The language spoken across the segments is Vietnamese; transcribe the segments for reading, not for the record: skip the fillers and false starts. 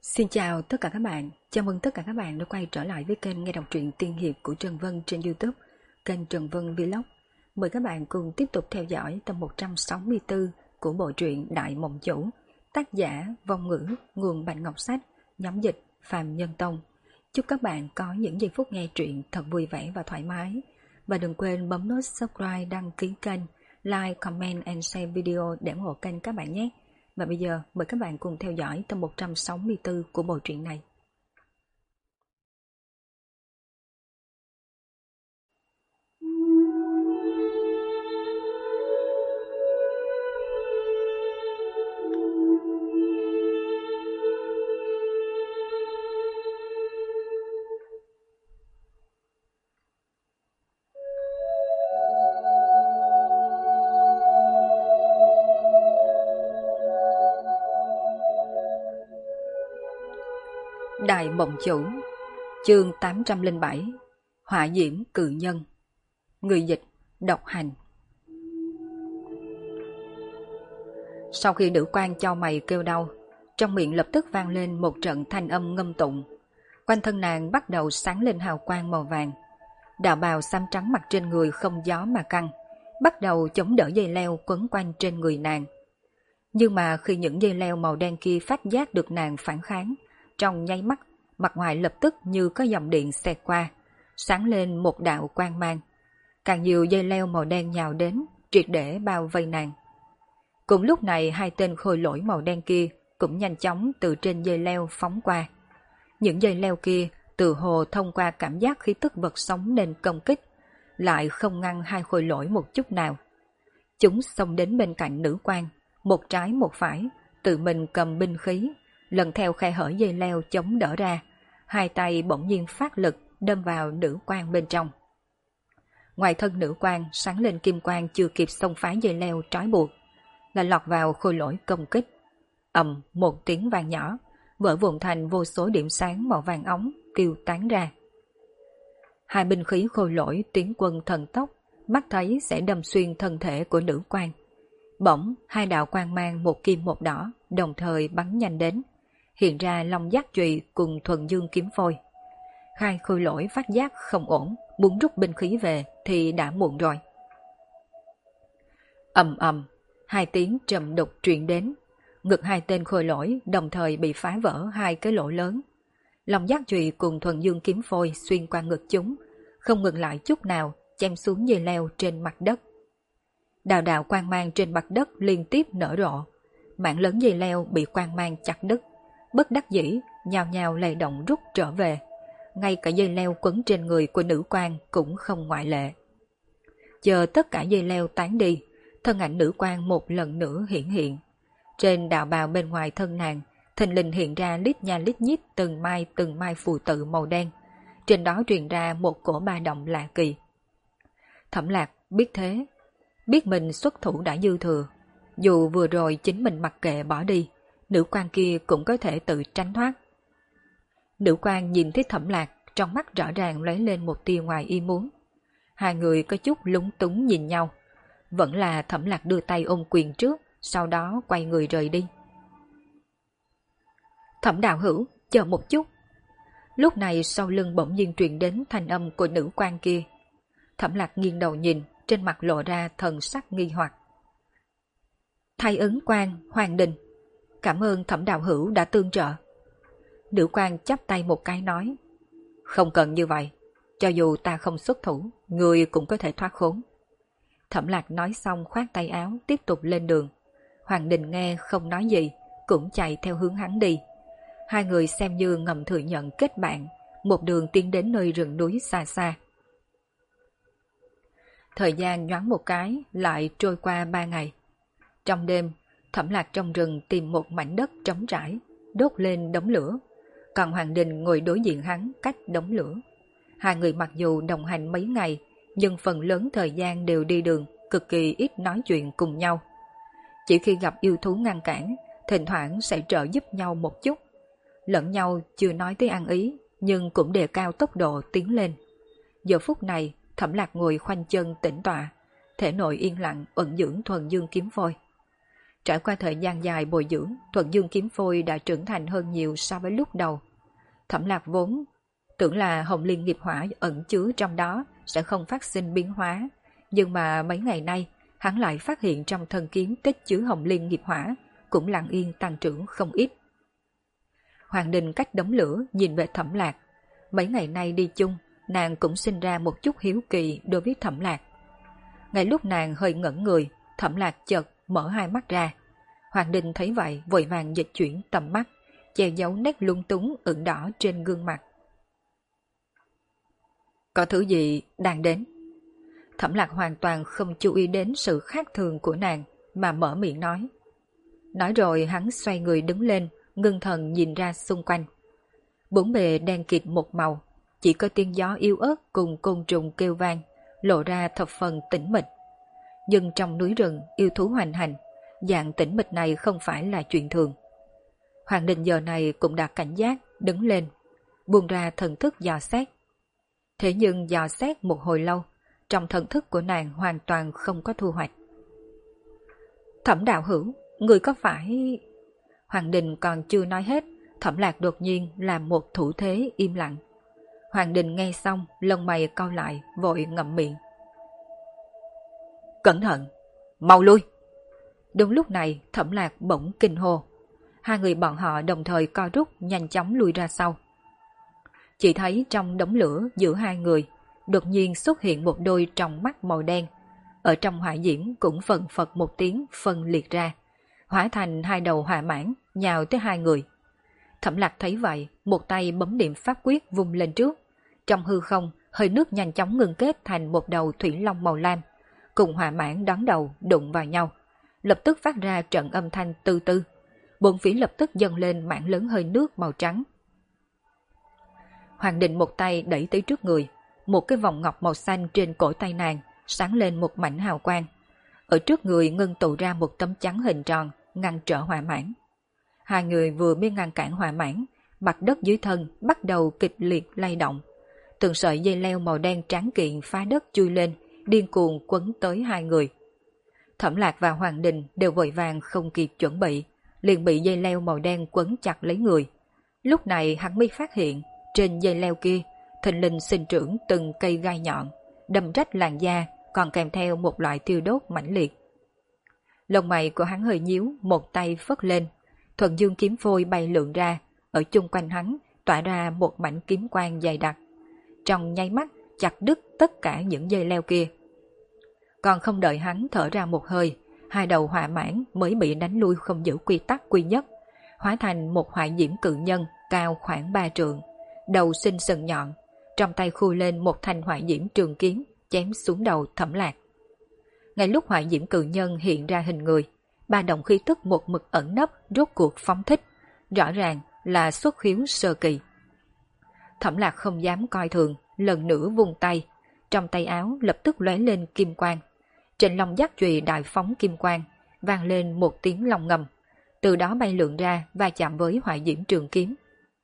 Xin chào tất cả các bạn, chào mừng tất cả các bạn đã quay trở lại với kênh nghe đọc truyện tiên hiệp của Trần Vân trên YouTube, kênh Trần Vân Vlog. Mời các bạn cùng tiếp tục theo dõi tập 164 của bộ truyện Đại Mộng Chủ, tác giả Vong Ngữ, nguồn Bạch Ngọc Sách, nhóm dịch Phạm Nhân Tông. Chúc các bạn có những giây phút nghe truyện thật vui vẻ và thoải mái. Và đừng quên bấm nút subscribe, đăng ký kênh, like, comment and share video để ủng hộ kênh các bạn nhé. Và bây giờ mời các bạn cùng theo dõi tập 164 của bộ truyện này. Đại Mộng Chủ, chương 807, Hỏa Diễm Cự Nhân. Người dịch Độc Hành. Sau khi nữ quan cho mày kêu đau, trong miệng lập tức vang lên một trận thanh âm ngâm tụng. Quanh thân nàng bắt đầu sáng lên hào quang màu vàng. Đạo bào xám trắng mặc trên người không gió mà căng, bắt đầu chống đỡ dây leo quấn quanh trên người nàng. Nhưng mà khi những dây leo màu đen kia phát giác được nàng phản kháng, trong nháy mắt, mặt ngoài lập tức như có dòng điện xẹt qua, sáng lên một đạo quang mang. Càng nhiều dây leo màu đen nhào đến, triệt để bao vây nàng. Cùng lúc này hai tên khôi lỗi màu đen kia cũng nhanh chóng từ trên dây leo phóng qua. Những dây leo kia từ hồ thông qua cảm giác khí tức vật sống nên công kích, lại không ngăn hai khôi lỗi một chút nào. Chúng xông đến bên cạnh nữ quan, một trái một phải, tự mình cầm binh khí, lần theo khe hở dây leo chống đỡ ra, hai tay bỗng nhiên phát lực đâm vào nữ quan bên trong. Ngoài thân nữ quan sáng lên kim quang chưa kịp xông phá dây leo trói buộc, là lọt vào khôi lỗi công kích. Ầm một tiếng vang nhỏ, vỡ vụn thành vô số điểm sáng màu vàng óng tiêu tán ra. Hai binh khí khôi lỗi tiến quân thần tốc, mắt thấy sẽ đâm xuyên thân thể của nữ quan. Bỗng hai đạo quang mang một kim một đỏ đồng thời bắn nhanh đến, hiện ra long giác chùy cùng thuần dương kiếm phôi. Hai khôi lỗi phát giác không ổn, muốn rút binh khí về thì đã muộn rồi. Ầm ầm, hai tiếng trầm đục truyền đến, ngực hai tên khôi lỗi đồng thời bị phá vỡ hai cái lỗ lớn. Long giác chùy cùng thuần dương kiếm phôi xuyên qua ngực chúng, không ngừng lại chút nào, chém xuống dây leo trên mặt đất. Đạo đạo quang mang trên mặt đất liên tiếp nở rộ, mảng lớn dây leo bị quang mang chặt đứt, bất đắc dĩ nhào nhào lay động rút trở về. Ngay cả dây leo quấn trên người của nữ quan cũng không ngoại lệ. Chờ tất cả dây leo tán đi, thân ảnh nữ quan một lần nữa hiển hiện. Trên đạo bào bên ngoài thân nàng, thình lình hiện ra lít nha lít nhít từng mai phù tự màu đen. Trên đó truyền ra một cổ ba động lạ kỳ. Thẩm Lạc biết thế, biết mình xuất thủ đã dư thừa. Dù vừa rồi chính mình mặc kệ bỏ đi, nữ quan kia cũng có thể tự tránh thoát. Nữ quan nhìn thấy Thẩm Lạc, trong mắt rõ ràng lóe lên một tia ngoài ý muốn. Hai người có chút lúng túng nhìn nhau. Vẫn là Thẩm Lạc đưa tay ôm quyền trước, sau đó quay người rời đi. Thẩm đạo hữu, chờ một chút. Lúc này sau lưng bỗng nhiên truyền đến thanh âm của nữ quan kia. Thẩm Lạc nghiêng đầu nhìn, trên mặt lộ ra thần sắc nghi hoặc. Thay ứng quan, Hoàng Đình, cảm ơn Thẩm đạo hữu đã tương trợ. Nữ quan chắp tay một cái nói, không cần như vậy, cho dù ta không xuất thủ, người cũng có thể thoát khốn. Thẩm Lạc nói xong khoát tay áo tiếp tục lên đường. Hoàng Đình nghe không nói gì, cũng chạy theo hướng hắn đi. Hai người xem như ngầm thừa nhận kết bạn, một đường tiến đến nơi rừng núi xa xa. Thời gian nhoáng một cái lại trôi qua 3 ngày. Trong đêm, Thẩm Lạc trong rừng tìm một mảnh đất trống trải, đốt lên đống lửa. Còn Hoàng Đình ngồi đối diện hắn cách đống lửa. Hai người mặc dù đồng hành mấy ngày, nhưng phần lớn thời gian đều đi đường, cực kỳ ít nói chuyện cùng nhau. Chỉ khi gặp yêu thú ngăn cản, thỉnh thoảng sẽ trợ giúp nhau một chút. Lẫn nhau chưa nói tới ăn ý, nhưng cũng đề cao tốc độ tiến lên. Giờ phút này, Thẩm Lạc ngồi khoanh chân tĩnh tọa, thể nội yên lặng ẩn dưỡng thuần dương kiếm phôi. Trải qua thời gian dài bồi dưỡng, Thuận Dương kiếm phôi đã trưởng thành hơn nhiều so với lúc đầu. Thẩm Lạc vốn tưởng là Hồng Liên nghiệp hỏa ẩn chứa trong đó sẽ không phát sinh biến hóa, nhưng mà mấy ngày nay hắn lại phát hiện trong thân kiếm tích chứa Hồng Liên nghiệp hỏa cũng lặng yên tăng trưởng không ít. Hoàng Đình cách đống lửa nhìn về Thẩm Lạc. Mấy ngày nay đi chung, nàng cũng sinh ra một chút hiếu kỳ đối với Thẩm Lạc. Ngay lúc nàng hơi ngẩn người, Thẩm Lạc chợt mở hai mắt ra. Hoàng Đình thấy vậy vội vàng dịch chuyển tầm mắt, che giấu nét lung túng ửng đỏ trên gương mặt. Có thứ gì đang đến? Thẩm Lạc hoàn toàn không chú ý đến sự khác thường của nàng mà mở miệng nói. Nói rồi hắn xoay người đứng lên, ngưng thần nhìn ra xung quanh. Bốn bề đen kịt một màu, chỉ có tiếng gió yếu ớt cùng côn trùng kêu vang, lộ ra thập phần tĩnh mịch. Nhưng trong núi rừng yêu thú hoành hành, dạng tĩnh mịch này không phải là chuyện thường. Hoàng Đình giờ này cũng đã cảnh giác, đứng lên, buông ra thần thức dò xét. Thế nhưng dò xét một hồi lâu, trong thần thức của nàng hoàn toàn không có thu hoạch. Thẩm đạo hữu, người có phải... Hoàng Đình còn chưa nói hết, Thẩm Lạc đột nhiên làm một thủ thế im lặng. Hoàng Đình nghe xong, lông mày cau lại, vội ngậm miệng. Cẩn thận, mau lui! Đúng lúc này, Thẩm Lạc bỗng kinh hô. Hai người bọn họ đồng thời co rút, nhanh chóng lui ra sau. Chỉ thấy trong đống lửa giữa hai người, đột nhiên xuất hiện một đôi tròng mắt màu đen. Ở trong hỏa diễm cũng phần phật một tiếng phân liệt ra, hóa thành hai đầu hỏa mãng nhào tới hai người. Thẩm Lạc thấy vậy, một tay bấm niệm pháp quyết vung lên trước. Trong hư không, hơi nước nhanh chóng ngưng kết thành một đầu thủy long màu lam, cùng hỏa mãng đón đầu đụng vào nhau, lập tức phát ra trận âm thanh tư tư. Bốn phía lập tức dâng lên mảng lớn hơi nước màu trắng. Hoàng Đình một tay đẩy tới trước người, một cái vòng ngọc màu xanh trên cổ tay nàng sáng lên một mảnh hào quang. Ở trước người ngưng tụ ra một tấm chắn hình tròn, ngăn trở hỏa mãng. Hai người vừa mới ngăn cản hỏa mãng, mặt đất dưới thân bắt đầu kịch liệt lay động. Từng sợi dây leo màu đen tráng kiện phá đất chui lên, điên cuồng quấn tới hai người. Thẩm Lạc và Hoàng Đình đều vội vàng không kịp chuẩn bị, liền bị dây leo màu đen quấn chặt lấy người. Lúc này hắn mới phát hiện, trên dây leo kia, thình lình sinh trưởng từng cây gai nhọn, đâm rách làn da, còn kèm theo một loại thiêu đốt mãnh liệt. Lông mày của hắn hơi nhíu, một tay phất lên, Thuận Dương kiếm phôi bay lượn ra, ở chung quanh hắn tỏa ra một mảnh kiếm quang dày đặc. Trong nháy mắt chặt đứt tất cả những dây leo kia. Còn không đợi hắn thở ra một hơi, hai đầu hỏa mãng mới bị đánh lui không giữ quy tắc quy nhất, hóa thành một hỏa diễm cự nhân cao khoảng 3 trượng, đầu sinh sừng nhọn, trong tay khui lên một thanh hỏa diễm trường kiếm chém xuống đầu Thẩm Lạc. Ngay lúc hỏa diễm cự nhân hiện ra hình người, ba động khí tức một mực ẩn nấp rốt cuộc phóng thích, rõ ràng là xuất khiếu sơ kỳ. Thẩm Lạc không dám coi thường, lần nữa vung tay, trong tay áo lập tức lóe lên kim quang. Trên long giác chùy đại phóng kim quang, vang lên một tiếng long ngầm, từ đó bay lượn ra và chạm với hỏa diễm trường kiếm.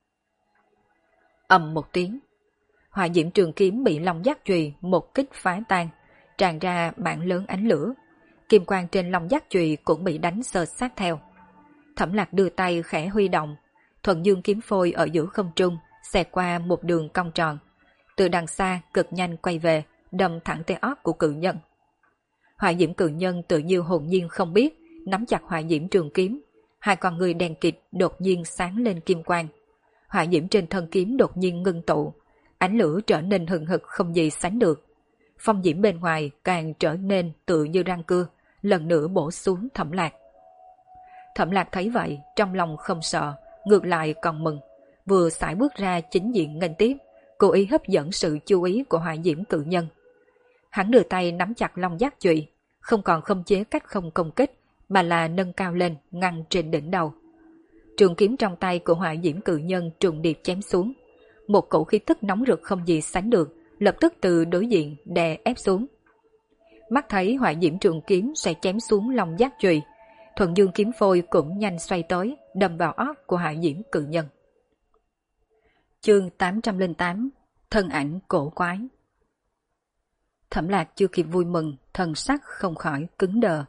Ầm một tiếng, hỏa diễm trường kiếm bị long giác chùy một kích phá tan, tràn ra mảng lớn ánh lửa. Kim quang trên long giác chùy cũng bị đánh sờ sát theo. Thẩm Lạc đưa tay khẽ huy động, Thuận Dương kiếm phôi ở giữa không trung xẹt qua một đường cong tròn, từ đằng xa cực nhanh quay về, đâm thẳng tới óc của cự nhân. Hỏa diễm cự nhân tự như hồn nhiên không biết, nắm chặt hỏa diễm trường kiếm, hai con người đèn kịt đột nhiên sáng lên kim quang. Hỏa diễm trên thân kiếm đột nhiên ngưng tụ, ánh lửa trở nên hừng hực không gì sánh được. Phong diễm bên ngoài càng trở nên tự như răng cưa, lần nữa bổ xuống Thẩm Lạc. Thẩm Lạc thấy vậy, trong lòng không sợ, ngược lại còn mừng, vừa sải bước ra chính diện nghênh tiếp, cố ý hấp dẫn sự chú ý của hỏa diễm cự nhân. Hắn đưa tay nắm chặt long giác chùy, không còn khống chế cách không công kích, mà là nâng cao lên ngăn trên đỉnh đầu. Trường kiếm trong tay của hỏa diễm cự nhân trùng điệp chém xuống, một cổ khí tức nóng rực không gì sánh được, lập tức từ đối diện đè ép xuống. Mắt thấy hỏa diễm trường kiếm sẽ chém xuống long giác chùy, Thuận Dương kiếm phôi cũng nhanh xoay tới, đâm vào óc của hỏa diễm cự nhân. Chương 808, thân ảnh cổ quái. Thẩm Lạc chưa kịp vui mừng, thần sắc không khỏi cứng đờ.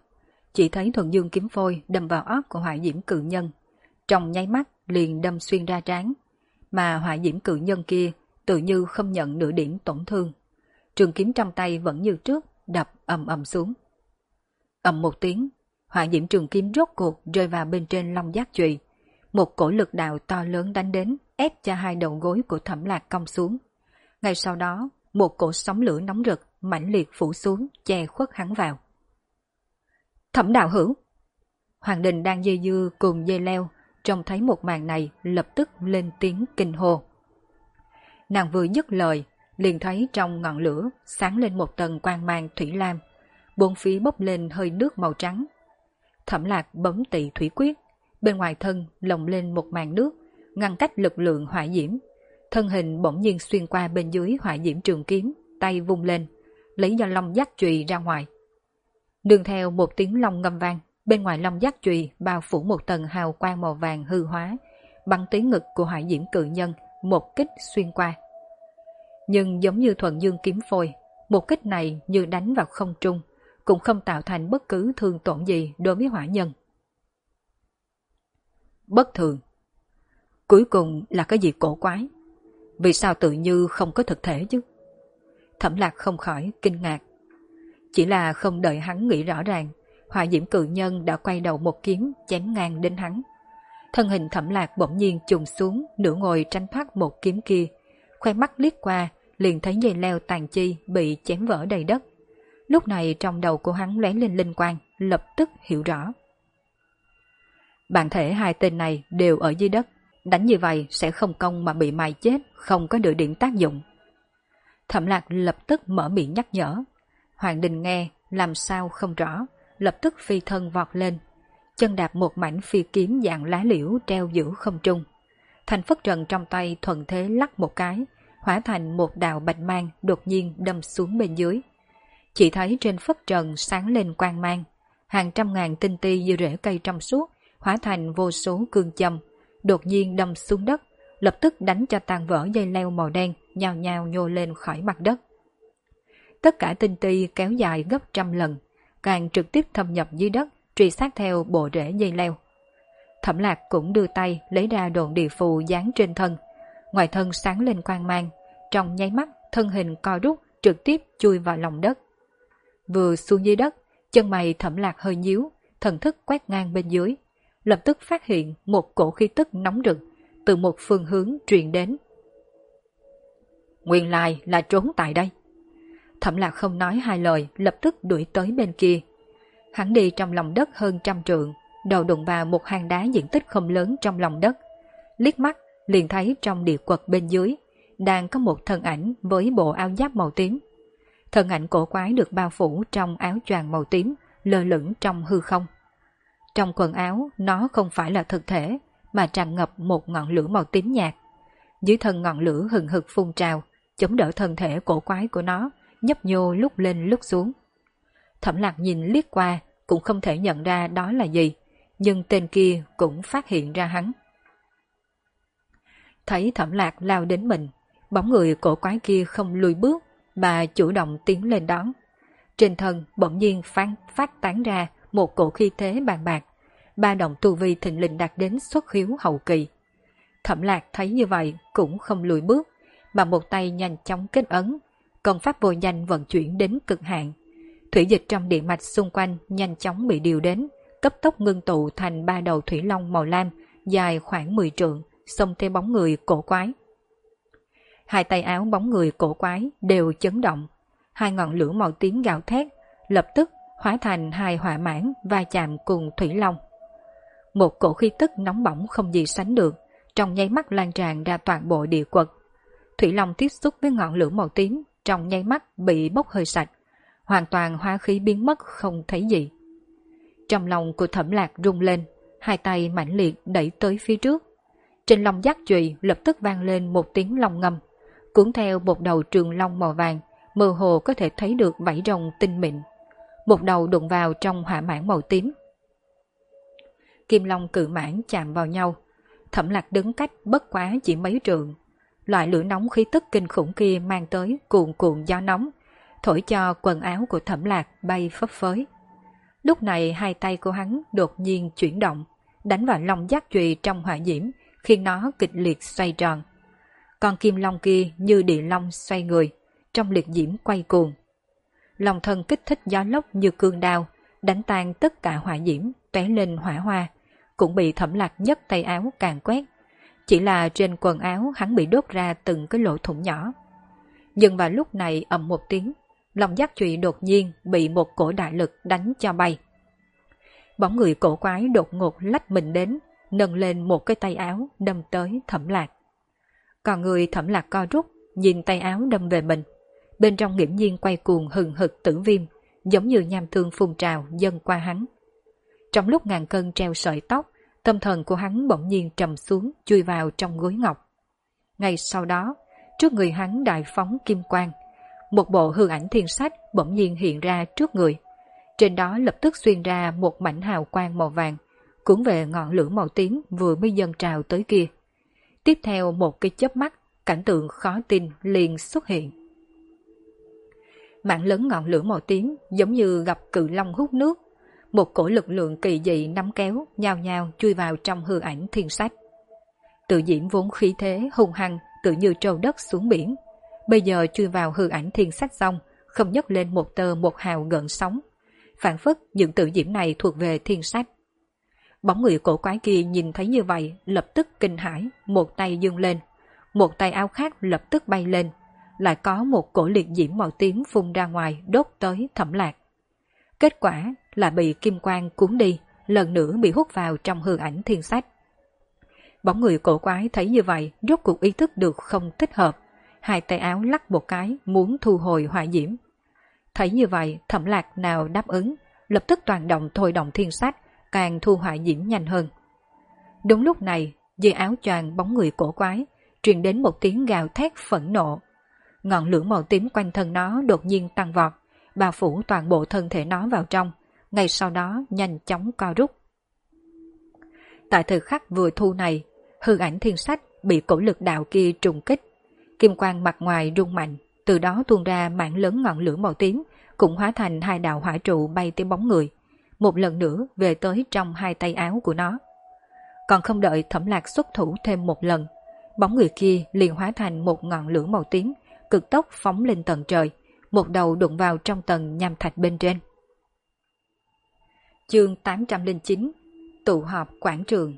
chỉ thấy thuần dương kiếm phôi đâm vào óc của hỏa diễm cự nhân, trong nháy mắt liền đâm xuyên ra trán, mà hỏa diễm cự nhân kia tự như không nhận nửa điểm tổn thương. Trường kiếm trong tay vẫn như trước, đập ầm ầm xuống. Ầm một tiếng, hỏa diễm trường kiếm rốt cuộc rơi vào bên trên long giác chùy. Một cổ lực đạo to lớn đánh đến, ép cho hai đầu gối của Thẩm Lạc cong xuống. Ngay sau đó, một cổ sóng lửa nóng rực, mãnh liệt phủ xuống, che khuất hắn vào. Thẩm đạo hữu! Hoàng Đình đang dây dưa cùng dây leo, trông thấy một màn này lập tức lên tiếng kinh hô. Nàng vừa dứt lời, liền thấy trong ngọn lửa sáng lên một tầng quang mang thủy lam, bốn phía bốc lên hơi nước màu trắng. Thẩm Lạc bấm tị thủy quyết, bên ngoài thân lồng lên một màn nước, ngăn cách lực lượng hỏa diễm. Thân hình bỗng nhiên xuyên qua bên dưới hỏa diễm trường kiếm, tay vung lên, lấy do long giác chùy ra ngoài. Nương theo một tiếng long ngâm vang, bên ngoài long giác chùy bao phủ một tầng hào quang màu vàng hư hóa, bắn tới ngực của hỏa diễm cự nhân, một kích xuyên qua. Nhưng giống như thuần dương kiếm phôi, một kích này như đánh vào không trung, cũng không tạo thành bất cứ thương tổn gì đối với hỏa nhân. Bất thường. Cuối cùng là cái gì cổ quái? Vì sao tự như không có thực thể chứ? Thẩm Lạc không khỏi kinh ngạc. Chỉ là không đợi hắn nghĩ rõ ràng, hỏa diễm cự nhân đã quay đầu một kiếm chém ngang đến hắn. Thân hình Thẩm Lạc bỗng nhiên chùng xuống, nửa ngồi tránh thoát một kiếm kia, khoe mắt liếc qua, liền thấy dây leo tàn chi bị chém vỡ đầy đất. Lúc này trong đầu của hắn lóe lên linh quang, lập tức hiểu rõ. Bản thể hai tên này đều ở dưới đất, đánh như vậy sẽ không công mà bị mài chết, không có được điểm tác dụng. Thẩm Lạc lập tức mở miệng nhắc nhở. Hoàng Đình nghe, làm sao không rõ, lập tức phi thân vọt lên, chân đạp một mảnh phi kiếm dạng lá liễu treo giữa không trung. Thành phất trần trong tay thuận thế lắc một cái, hóa thành một đạo bạch mang đột nhiên đâm xuống bên dưới. Chỉ thấy trên phất trần sáng lên quang mang, hàng trăm ngàn tinh ti như rễ cây trong suốt, hóa thành vô số cương châm, đột nhiên đâm xuống đất, lập tức đánh cho tan vỡ dây leo màu đen, nhào nhào nhô lên khỏi mặt đất. Tất cả tinh ti kéo dài gấp trăm lần, càng trực tiếp thâm nhập dưới đất, truy sát theo bộ rễ dây leo. Thẩm Lạc cũng đưa tay lấy ra độn địa phù dán trên thân, ngoài thân sáng lên quang mang, trong nháy mắt thân hình co rút, trực tiếp chui vào lòng đất. Vừa xuống dưới đất, chân mày Thẩm Lạc hơi nhíu, thần thức quét ngang bên dưới, lập tức phát hiện một cổ khí tức nóng rực từ một phương hướng truyền đến. Nguyên lai là trốn tại đây. Thẩm Lạc không nói hai lời, lập tức đuổi tới bên kia. Hắn đi trong lòng đất hơn 100 trượng, đầu đụng vào một hang đá diện tích không lớn trong lòng đất. Liếc mắt liền thấy trong địa quật bên dưới đang có một thân ảnh với bộ áo giáp màu tím. Thân ảnh cổ quái được bao phủ trong áo choàng màu tím, lơ lửng trong hư không. Trong quần áo nó không phải là thực thể, mà tràn ngập một ngọn lửa màu tím nhạt. Dưới thân ngọn lửa hừng hực phun trào, chống đỡ thân thể cổ quái của nó, nhấp nhô lúc lên lúc xuống. Thẩm Lạc nhìn liếc qua, cũng không thể nhận ra đó là gì, nhưng tên kia cũng phát hiện ra hắn. Thấy Thẩm Lạc lao đến mình, bóng người cổ quái kia không lùi bước, mà chủ động tiến lên đón. Trên thân bỗng nhiên phát tán ra một cổ khí thế bàn bạc, ba động tu vi thịnh lình đạt đến xuất khiếu hậu kỳ. Thẩm Lạc thấy như vậy cũng không lùi bước, mà một tay nhanh chóng kết ấn, công pháp vô danh vận chuyển đến cực hạn. Thủy dịch trong địa mạch xung quanh nhanh chóng bị điều đến, cấp tốc ngưng tụ thành ba đầu thủy long màu lam, dài khoảng 10 trượng, xông theo bóng người cổ quái. Hai tay áo bóng người cổ quái đều chấn động, hai ngọn lửa màu tím gào thét, lập tức hóa thành hai hỏa mãn va chạm cùng thủy long. Một cổ khí tức nóng bỏng không gì sánh được, trong nháy mắt lan tràn ra toàn bộ địa quật. Thủy long tiếp xúc với ngọn lửa màu tím, trong nháy mắt bị bốc hơi sạch, hoàn toàn hóa khí biến mất không thấy gì. Trong lòng của Thẩm Lạc rung lên, hai tay mãnh liệt đẩy tới phía trước. Trên long giác chùy lập tức vang lên một tiếng long ngâm, cuốn theo một đầu trường long màu vàng, mơ hồ có thể thấy được vảy rồng tinh mịn. Một đầu đụng vào trong hỏa mãn màu tím. Kim long cự mãn chạm vào nhau, Thẩm Lạc đứng cách bất quá chỉ mấy trượng. Loại lửa nóng khí tức kinh khủng kia mang tới cuồn cuộn gió nóng, thổi cho quần áo của Thẩm Lạc bay phấp phới. Lúc này hai tay của hắn đột nhiên chuyển động, đánh vào long giác chùy trong hỏa diễm, khiến nó kịch liệt xoay tròn. Con kim long kia như địa long xoay người, trong liệt diễm quay cuồng. Long thân kích thích gió lốc như cương đao, đánh tan tất cả hỏa diễm, tóe lên hỏa hoa, cũng bị Thẩm Lạc nhấc tay áo càn quét. Chỉ là trên quần áo hắn bị đốt ra từng cái lỗ thủng nhỏ. Nhưng vào lúc này ầm một tiếng, long giác chùy đột nhiên bị một cổ đại lực đánh cho bay. Bóng người cổ quái đột ngột lách mình đến, nâng lên một cái tay áo đâm tới Thẩm Lạc. Còn người Thẩm Lạc co rút, nhìn tay áo đâm về mình. Bên trong nghiễm nhiên quay cuồng hừng hực tử viêm, giống như nham thương phun trào dâng qua hắn. Trong lúc ngàn cân treo sợi tóc, tâm thần của hắn bỗng nhiên trầm xuống, chui vào trong gối ngọc. Ngay sau đó, trước người hắn đại phóng kim quang, một bộ hư ảnh thiên sách bỗng nhiên hiện ra trước người. Trên đó lập tức xuyên ra một mảnh hào quang màu vàng, cuốn về ngọn lửa màu tím vừa mới dâng trào tới kia. Tiếp theo một cái chớp mắt, cảnh tượng khó tin liền xuất hiện. Mảng lớn ngọn lửa màu tím giống như gặp cự long hút nước, một cổ lực lượng kỳ dị nắm kéo, nhao nhao chui vào trong hư ảnh thiên sách. Tự diễm vốn khí thế hung hăng, tự như trâu đất xuống biển, bây giờ chui vào hư ảnh thiên sách xong, không nhấc lên một tơ một hào gợn sóng. Phản phất những tự diễm này thuộc về thiên sách. Bóng người cổ quái kia nhìn thấy như vậy, lập tức kinh hãi, một tay giương lên, một tay áo khác lập tức bay lên, lại có một cổ liệt diễm màu tím phun ra ngoài đốt tới Thẩm Lạc. Kết quả là bị kim quang cuốn đi, lần nữa bị hút vào trong hư ảnh thiên sách. Bóng người cổ quái thấy như vậy, rốt cuộc ý thức được không thích hợp, hai tay áo lắc một cái muốn thu hồi hỏa diễm. Thấy như vậy, Thẩm Lạc nào đáp ứng, lập tức toàn động thôi động thiên sách, càng thu hỏa diễm nhanh hơn. Đúng lúc này, dưới áo choàng bóng người cổ quái, truyền đến một tiếng gào thét phẫn nộ. Ngọn lửa màu tím quanh thân nó đột nhiên tăng vọt, bao phủ toàn bộ thân thể nó vào trong, ngay sau đó nhanh chóng co rút. Tại thời khắc vừa thu này, hư ảnh thiên sách bị cổ lực đạo kia trùng kích. Kim quang mặt ngoài rung mạnh, từ đó tuôn ra mảng lớn ngọn lửa màu tím, cũng hóa thành hai đạo hỏa trụ bay tới bóng người, một lần nữa về tới trong hai tay áo của nó. Còn không đợi Thẩm Lạc xuất thủ thêm một lần, bóng người kia liền hóa thành một ngọn lửa màu tím, cực tốc phóng lên tầng trời, một đầu đụng vào trong tầng nham thạch bên trên. Chương 809 Tụ họp quảng trường.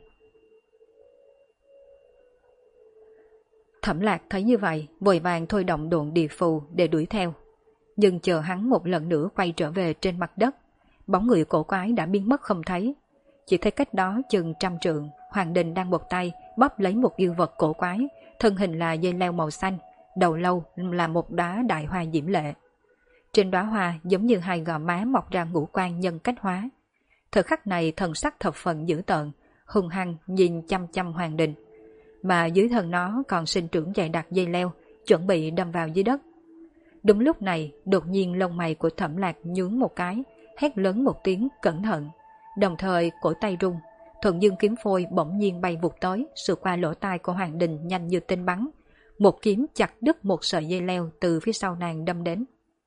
Thẩm Lạc thấy như vậy, vội vàng thôi động độn địa phù để đuổi theo. Nhưng chờ hắn một lần nữa quay trở về trên mặt đất, bóng người cổ quái đã biến mất không thấy. Chỉ thấy cách đó chừng 100 trượng, Hoàng Đình đang một tay bóp lấy một yêu vật cổ quái, thân hình là dây leo màu xanh, đầu lâu là một đóa đại hoa diễm lệ. Trên đóa hoa giống như hai gò má mọc ra ngũ quan nhân cách hóa. Thời khắc này thần sắc thập phần dữ tợn, hung hăng nhìn chăm chăm Hoàng Đình, mà dưới thân nó còn sinh trưởng dày đặc dây leo, chuẩn bị đâm vào dưới đất. Đúng lúc này, đột nhiên lông mày của Thẩm Lạc nhướng một cái, hét lớn một tiếng cẩn thận, đồng thời cổ tay rung, thuận dương kiếm phôi bỗng nhiên bay vụt tới, sượt qua lỗ tai của Hoàng Đình nhanh như tên bắn, một kiếm chặt đứt một sợi dây leo từ phía sau nàng đâm đến.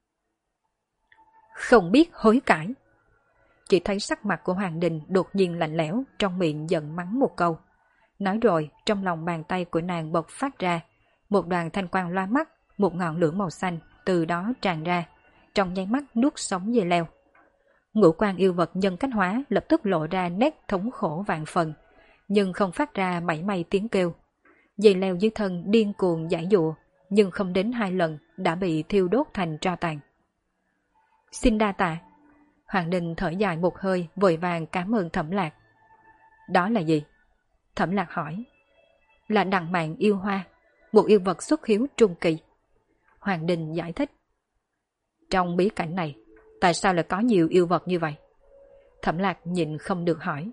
Không biết hối cải. Chỉ thấy sắc mặt của Hoàng Đình đột nhiên lạnh lẽo, trong miệng giận mắng một câu. Nói rồi, trong lòng bàn tay của nàng bộc phát ra, một đoàn thanh quang loa mắt, một ngọn lửa màu xanh từ đó tràn ra, trong nháy mắt nuốt sống dây leo. Ngũ quan yêu vật nhân cách hóa lập tức lộ ra nét thống khổ vạn phần, nhưng không phát ra mảy may tiếng kêu. Dây leo dưới thân điên cuồng giải dụa, nhưng không đến 2 lần đã bị thiêu đốt thành tro tàn. Xin đa tạ. Hoàng Đình thở dài một hơi, vội vàng cảm ơn Thẩm Lạc. Đó là gì? Thẩm Lạc hỏi. Là đằng mạn yêu hoa, một yêu vật xuất hiếu trung kỳ. Hoàng Đình giải thích. Trong bí cảnh này, tại sao lại có nhiều yêu vật như vậy? Thẩm Lạc nhịn không được hỏi.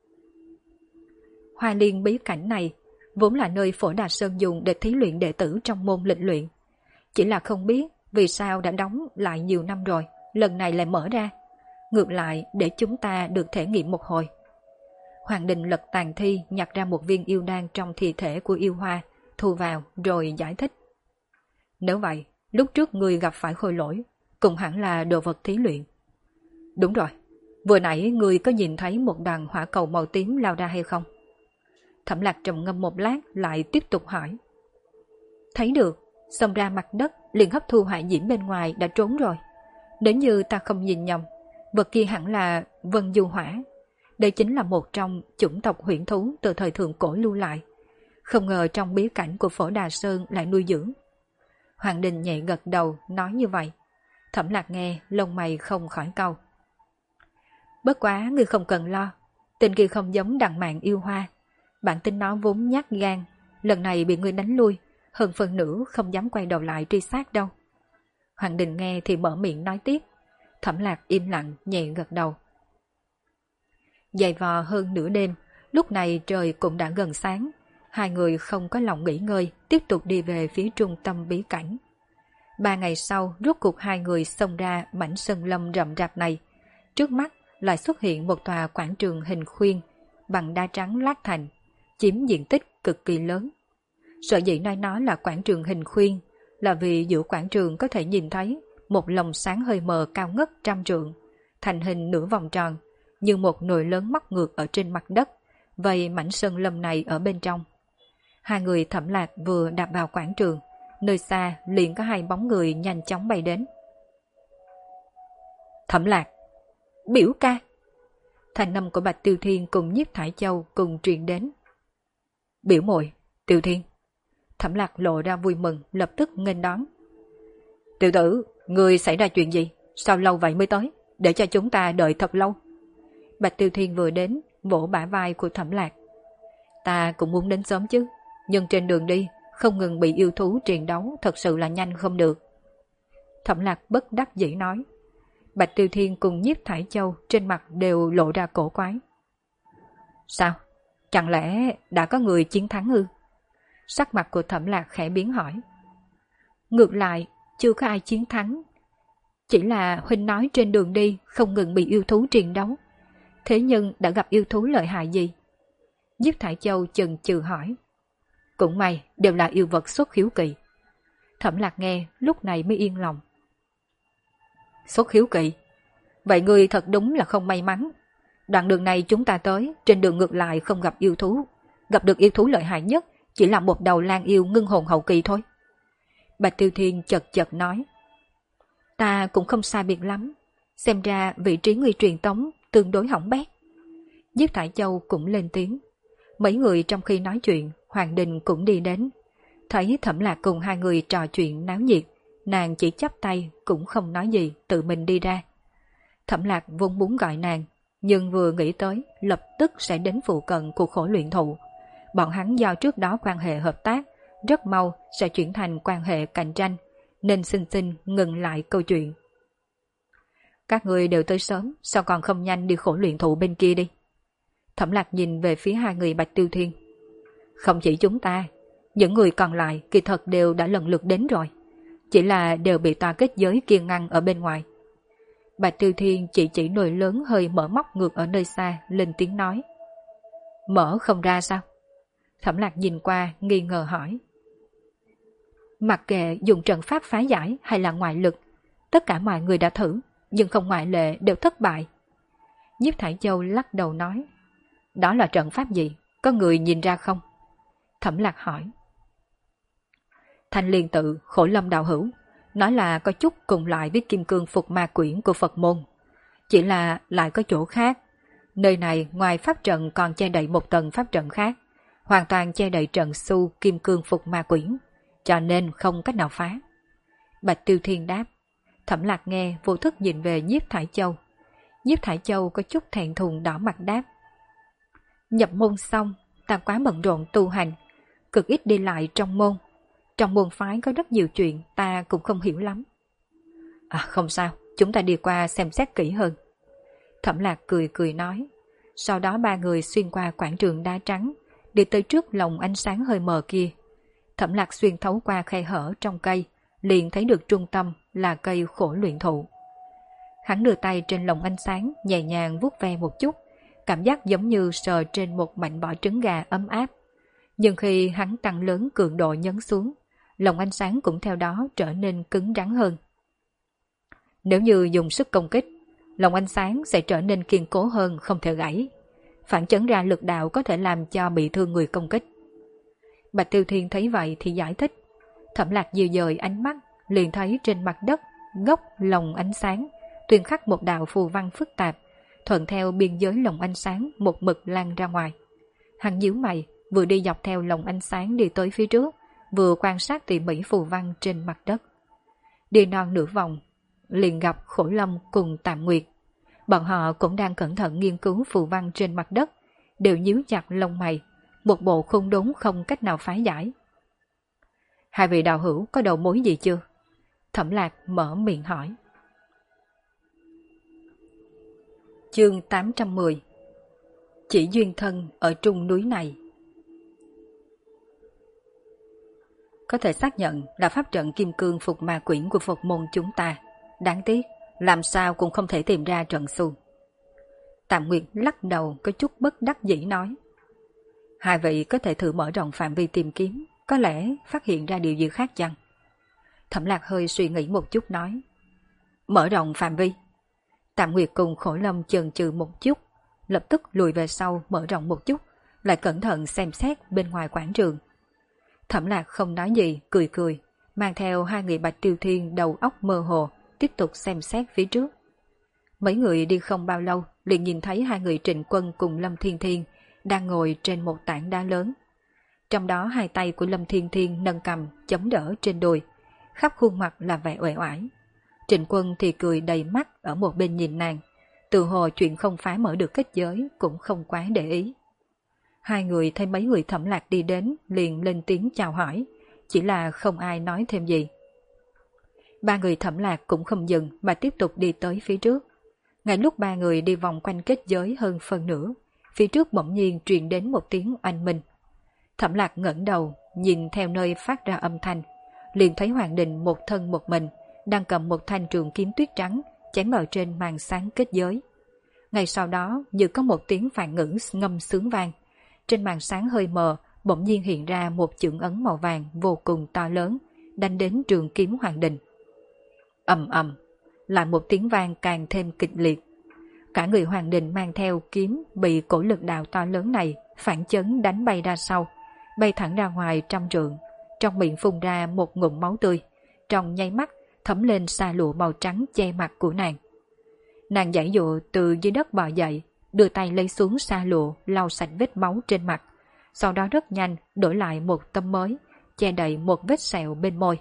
Hoa Liên bí cảnh này vốn là nơi Phổ Đà Sơn dùng để thí luyện đệ tử trong môn lịch luyện. Chỉ là không biết vì sao đã đóng lại nhiều năm rồi, lần này lại mở ra. Ngược lại để chúng ta được thể nghiệm một hồi. Hoàng Đình lật tàn thi nhặt ra một viên yêu đan trong thi thể của yêu hoa, thu vào rồi giải thích. Nếu vậy, lúc trước ngươi gặp phải khôi lỗi, cũng hẳn là đồ vật thí luyện. Đúng rồi, Vừa nãy ngươi có nhìn thấy một đoàn hỏa cầu màu tím lao ra hay không? Thẩm Lạc trầm ngâm một lát lại tiếp tục hỏi. Thấy được, xông ra mặt đất liền hấp thu hỏa diễm bên ngoài đã trốn rồi. Nếu như ta không nhìn nhầm, vật kia hẳn là vân du hỏa. Đây chính là một trong chủng tộc huyễn thú từ thời thượng cổ lưu lại. Không ngờ trong bí cảnh của Phổ Đà Sơn lại nuôi dưỡng. Hoàng Đình nhẹ gật đầu nói như vậy. Thẩm Lạc nghe lông mày không khỏi cau. Bất quá ngươi không cần lo, tên kia không giống đằng mạng yêu hoa. Bản tính nó vốn nhát gan, lần này bị ngươi đánh lui, hơn phần nữa không dám quay đầu lại truy sát đâu. Hoàng Đình nghe thì mở miệng nói tiếp. Thẩm Lạc im lặng nhẹ gật đầu. Dày vò hơn nửa đêm, lúc này trời cũng đã gần sáng. Hai người không có lòng nghỉ ngơi, tiếp tục đi về phía trung tâm bí cảnh. 3 ngày sau, rốt cuộc hai người xông ra mảnh sơn lâm rậm rạp này. Trước mắt lại xuất hiện một tòa quảng trường hình khuyên bằng đá trắng lát thành, chiếm diện tích cực kỳ lớn. Sở dĩ nói nó là quảng trường hình khuyên là vì giữa quảng trường có thể nhìn thấy một lồng sáng hơi mờ cao ngất 100 trượng, thành hình nửa vòng tròn, như một nồi lớn móc ngược ở trên mặt đất, vây mảnh sơn lâm này ở bên trong. Hai người Thẩm Lạc vừa đạp vào quảng trường, nơi xa liền có hai bóng người nhanh chóng bay đến. Thẩm Lạc, biểu ca. Thành âm của Bạch Tiêu Thiên cùng Nhiếp Thải Châu cùng truyền đến. Biểu muội, Tiêu Thiên. Thẩm Lạc lộ ra vui mừng, lập tức nghênh đón. Tiểu tử, người xảy ra chuyện gì? Sao lâu vậy mới tới? Để cho chúng ta đợi thật lâu. Bạch Tiêu Thiên vừa đến, vỗ bả vai của Thẩm Lạc. Ta cũng muốn đến sớm chứ, nhưng trên đường đi không ngừng bị yêu thú triền đấu, thật sự là nhanh không được. Thẩm Lạc bất đắc dĩ nói. Bạch Tiêu Thiên cùng Nhiếp Thải Châu trên mặt đều lộ ra cổ quái. Sao? Chẳng lẽ đã có người chiến thắng ư? Sắc mặt của Thẩm Lạc khẽ biến hỏi. Ngược lại, chưa có ai chiến thắng. Chỉ là huynh nói trên đường đi không ngừng bị yêu thú triền đấu. Thế nhưng đã gặp yêu thú lợi hại gì? Nhiếp Thải Châu chần chừ hỏi. Cũng may đều là yêu vật xuất khiếu kỳ. Thẩm Lạc nghe lúc này mới yên lòng. Xuất khiếu kỳ? Vậy ngươi thật đúng là không may mắn. Đoạn đường này chúng ta tới, trên đường ngược lại không gặp yêu thú. Gặp được yêu thú lợi hại nhất chỉ là một đầu lang yêu ngưng hồn hậu kỳ thôi. Bạch Tiêu Thiên chật chật nói. Ta cũng không sai biệt lắm. Xem ra vị trí ngươi truyền tống tương đối hỏng bét. Nhiếp Thải Châu cũng lên tiếng. Mấy người trong khi nói chuyện, Hoàng Đình cũng đi đến. Thấy Thẩm Lạc cùng hai người trò chuyện náo nhiệt, nàng chỉ chắp tay cũng không nói gì, tự mình đi ra. Thẩm Lạc vốn muốn gọi nàng, nhưng vừa nghĩ tới lập tức sẽ đến phụ cận của Khổ Luyện Thụ. Bọn hắn do trước đó quan hệ hợp tác, rất mau sẽ chuyển thành quan hệ cạnh tranh, nên xin ngừng lại câu chuyện. Các người đều tới sớm, sao còn không nhanh đi Khổ Luyện Thụ bên kia đi? Thẩm Lạc nhìn về phía hai người Bạch Tiêu Thiên. Không chỉ chúng ta, những người còn lại kỳ thật đều đã lần lượt đến rồi. Chỉ là đều bị tòa kết giới kia ngăn ở bên ngoài. Bạch Tiêu Thiên chỉ nồi lớn hơi mở móc ngược ở nơi xa, lên tiếng nói. Mở không ra sao? Thẩm Lạc nhìn qua, nghi ngờ hỏi. Mặc kệ dùng trận pháp phá giải hay là ngoại lực, tất cả mọi người đã thử, nhưng không ngoại lệ đều thất bại. Nhiếp Thải Châu lắc đầu nói. Đó là trận pháp gì? Có người nhìn ra không? Thẩm Lạc hỏi. Thanh Liên Tự, Khổ Lâm đạo hữu, nói là có chút cùng lại với Kim Cương Phục Ma Quyển của Phật môn. Chỉ là lại có chỗ khác. Nơi này ngoài pháp trận còn che đậy một tầng pháp trận khác, hoàn toàn che đậy trận su Kim Cương Phục Ma Quyển, cho nên không cách nào phá. Bạch Tiêu Thiên đáp. Thẩm Lạc nghe vô thức nhìn về Nhiếp Thải Châu. Nhiếp Thải Châu có chút thẹn thùng đỏ mặt đáp. Nhập môn xong, ta quá bận rộn tu hành, cực ít đi lại trong môn. Trong môn phái có rất nhiều chuyện ta cũng không hiểu lắm. À không sao, chúng ta đi qua xem xét kỹ hơn. Thẩm Lạc cười cười nói. Sau đó ba người xuyên qua quảng trường đá trắng, đi tới trước lồng ánh sáng hơi mờ kia. Thẩm Lạc xuyên thấu qua khe hở trong cây, liền thấy được trung tâm là cây Khổ Luyện Thụ. Hắn đưa tay trên lồng ánh sáng nhẹ nhàng vuốt ve một chút, cảm giác giống như sờ trên một mảnh vỏ trứng gà ấm áp. Nhưng khi hắn tăng lớn cường độ nhấn xuống, lồng ánh sáng cũng theo đó trở nên cứng rắn hơn. Nếu như dùng sức công kích, lồng ánh sáng sẽ trở nên kiên cố hơn, không thể gãy. Phản chấn ra lực đạo có thể làm cho bị thương người công kích. Bạch Tiêu Thiên thấy vậy thì giải thích. Thẩm Lạc dời dời ánh mắt, liền thấy trên mặt đất góc lồng ánh sáng tuyên khắc một đạo phù văn phức tạp, thuận theo biên giới lồng ánh sáng một mực lan ra ngoài. Hắn nhíu mày, vừa đi dọc theo lồng ánh sáng đi tới phía trước, vừa quan sát tỉ mỉ phù văn trên mặt đất. Đi non nửa vòng, liền gặp Khổ Lâm cùng Tạm Nguyệt. Bọn họ cũng đang cẩn thận nghiên cứu phù văn trên mặt đất, đều nhíu chặt lông mày, một bộ khung đốn không cách nào phá giải. Hai vị đạo hữu có đầu mối gì chưa? Thẩm Lạc mở miệng hỏi. Chương 810. Chỉ duyên thân ở trung núi này. Có thể xác nhận là pháp trận kim cương phục ma quyển của Phật môn chúng ta. Đáng tiếc, làm sao cũng không thể tìm ra trận xu. Tạm Nguyệt lắc đầu có chút bất đắc dĩ nói. Hai vị có thể thử mở rộng phạm vi tìm kiếm, có lẽ phát hiện ra điều gì khác chăng? Thẩm Lạc hơi suy nghĩ một chút nói. Mở rộng phạm vi. Tạm Nguyệt cùng Khổ Lâm chần chừ một chút, lập tức lùi về sau mở rộng một chút, lại cẩn thận xem xét bên ngoài quảng trường. Thẩm Lạc không nói gì, cười cười, mang theo hai người Bạch Tiêu Thiên đầu óc mơ hồ, tiếp tục xem xét phía trước. Mấy người đi không bao lâu, liền nhìn thấy hai người Trịnh Quân cùng Lâm Thiên Thiên đang ngồi trên một tảng đá lớn. Trong đó hai tay của Lâm Thiên Thiên nâng cầm chống đỡ trên đùi, khắp khuôn mặt là vẻ uể oải. Trịnh Quân thì cười đầy mắt ở một bên nhìn nàng, từ hồ chuyện không phá mở được kết giới cũng không quá để ý. Hai người thấy mấy người Thẩm Lạc đi đến liền lên tiếng chào hỏi, chỉ là không ai nói thêm gì. Ba người Thẩm Lạc cũng không dừng mà tiếp tục đi tới phía trước. Ngay lúc ba người đi vòng quanh kết giới hơn phân nửa, phía trước bỗng nhiên truyền đến một tiếng oanh minh. Thẩm Lạc ngẩng đầu, nhìn theo nơi phát ra âm thanh, liền thấy Hoàng Đình một thân một mình, đang cầm một thanh trường kiếm tuyết trắng, chém ở trên màn sáng kết giới. Ngay sau đó, như có một tiếng phạn ngữ ngâm sướng vang. Trên màn sáng hơi mờ, bỗng nhiên hiện ra một chưởng ấn màu vàng vô cùng to lớn, đánh đến trường kiếm Hoàng Đình. Ầm ầm, lại một tiếng vang càng thêm kịch liệt. Cả người Hoàng Đình mang theo kiếm bị cổ lực đạo to lớn này phản chấn đánh bay ra sau, bay thẳng ra ngoài trăm trượng, trong miệng phun ra một ngụm máu tươi, trong nháy mắt thấm lên xa lụa màu trắng che mặt của nàng. Nàng giãy dụa từ dưới đất bò dậy, đưa tay lấy xuống xa lụa lau sạch vết máu trên mặt, sau đó rất nhanh đổi lại một tấm mới, che đậy một vết sẹo bên môi.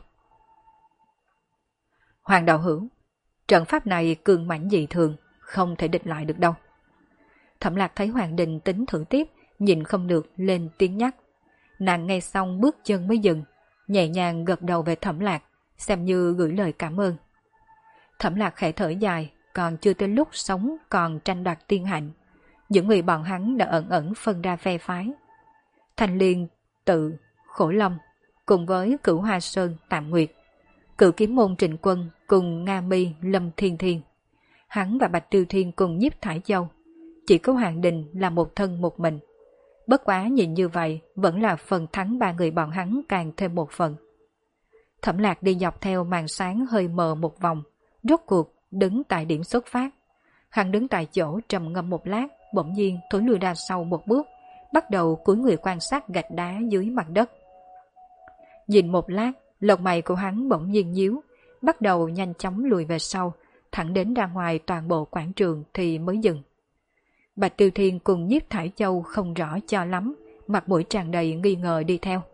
Hoàng đạo hữu, trận pháp này cường mãnh dị thường, không thể địch lại được đâu. Thẩm Lạc thấy Hoàng Đình tính thử tiếp, nhìn không được lên tiếng nhắc. Nàng nghe xong bước chân mới dừng, nhẹ nhàng gật đầu về Thẩm Lạc, xem như gửi lời cảm ơn. Thẩm Lạc khẽ thở dài, còn chưa tới lúc sống còn tranh đoạt tiên hạnh. Những người bọn hắn đã ẩn ẩn phân ra phe phái. Thanh Liên, Tự, Khổ Lâm, cùng với Cửu Hoa Sơn, Tạm Nguyệt, Cửu Kiếm Môn Trịnh Quân cùng Nga Mi, Lâm Thiên Thiên. Hắn và Bạch Tiêu Thiên cùng Nhiếp Thải Châu. Chỉ có Hoàng Đình là một thân một mình. Bất quá nhìn như vậy, vẫn là phần thắng ba người bọn hắn càng thêm một phần. Thẩm Lạc đi dọc theo màn sáng hơi mờ một vòng, rốt cuộc đứng tại điểm xuất phát. Hắn đứng tại chỗ trầm ngâm một lát, bỗng nhiên thối lui ra sau một bước, bắt đầu cúi người quan sát gạch đá dưới mặt đất. Nhìn một lát, lông mày của hắn bỗng nhiên nhíu, bắt đầu nhanh chóng lùi về sau, thẳng đến ra ngoài toàn bộ quảng trường thì mới dừng. Bạch Tiêu Thiên cùng Nhiếp Thải Châu không rõ cho lắm, mặt mũi tràn đầy nghi ngờ đi theo.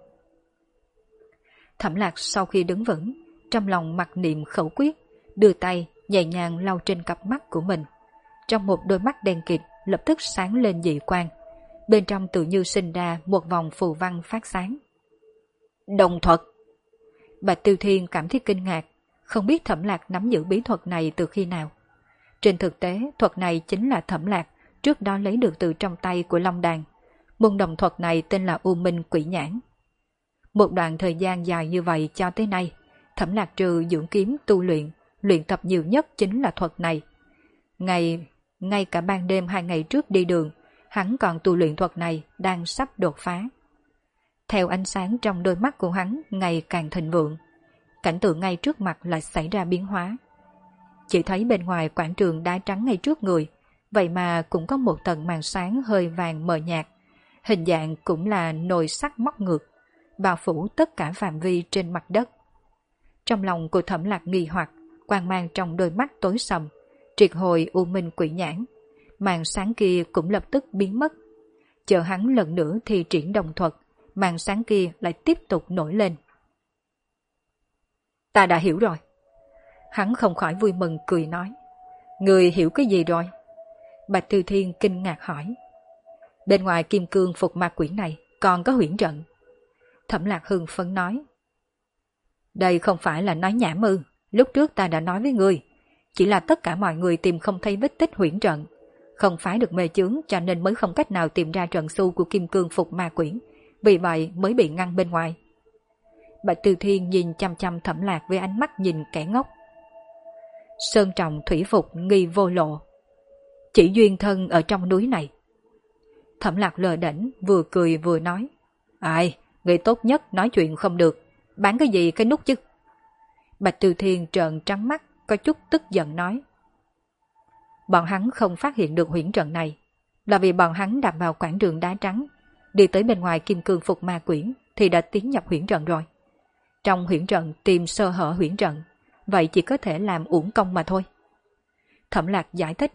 Thẩm Lạc sau khi đứng vững, trong lòng mặc niệm khẩu quyết, đưa tay nhẹ nhàng lau trên cặp mắt của mình. Trong một đôi mắt đen kịt lập tức sáng lên dị quang, bên trong tự như sinh ra một vòng phù văn phát sáng. Đồng thuật. Bạch Tiêu Thiên cảm thấy kinh ngạc, không biết Thẩm Lạc nắm giữ bí thuật này từ khi nào. Trên thực tế, thuật này chính là Thẩm Lạc trước đó lấy được từ trong tay của Long Đàn. Môn đồng thuật này tên là U Minh Quỷ Nhãn. Một đoạn thời gian dài như vậy cho tới nay, Thẩm Lạc trừ dưỡng kiếm tu luyện tập nhiều nhất chính là thuật này. Ngay cả ban đêm 2 ngày trước đi đường, hắn còn tu luyện thuật này đang sắp đột phá. Theo ánh sáng trong đôi mắt của hắn ngày càng thịnh vượng, cảnh tượng ngay trước mặt lại xảy ra biến hóa. chỉ thấy bên ngoài quảng trường đá trắng ngay trước người, vậy mà cũng có một tầng màn sáng hơi vàng mờ nhạt, hình dạng cũng là nồi sắt móc ngược, bao phủ tất cả phạm vi trên mặt đất. Trong lòng của Thẩm Lạc nghi hoặc, quang mang trong đôi mắt tối sầm, triệt hồi u minh quỷ nhãn, màn sáng kia cũng lập tức biến mất. Chờ hắn lần nữa thì triển đồng thuật, màn sáng kia lại tiếp tục nổi lên. Ta đã hiểu rồi. Hắn không khỏi vui mừng cười nói. Người hiểu cái gì rồi? Bạch Tư Thiên kinh ngạc hỏi. Bên ngoài kim cương phục ma quyển này còn có huyễn trận. Thẩm Lạc hưng phấn nói. Đây không phải là nói nhảm ư, lúc trước ta đã nói với ngươi, chỉ là tất cả mọi người tìm không thấy vết tích huyễn trận, không phái được mê chướng cho nên mới không cách nào tìm ra trận su của kim cương phục ma quyển, vì vậy mới bị ngăn bên ngoài. Bạch Tư Thiên nhìn chăm chăm Thẩm Lạc với ánh mắt nhìn kẻ ngốc. Sơn trọng thủy phục nghi vô lộ, chỉ duyên thân ở trong núi này. Thẩm Lạc lờ đễnh vừa cười vừa nói. Ai, người tốt nhất nói chuyện không được, bán cái gì cái nút chứ. Bạch Tư Thiên trợn trắng mắt, có chút tức giận nói. Bọn hắn không phát hiện được huyễn trận này, là vì bọn hắn đạp vào quảng trường đá trắng, đi tới bên ngoài kim cương phục ma quyển thì đã tiến nhập huyễn trận rồi. Trong huyễn trận tìm sơ hở huyễn trận, vậy chỉ có thể làm uổng công mà thôi. Thẩm Lạc giải thích.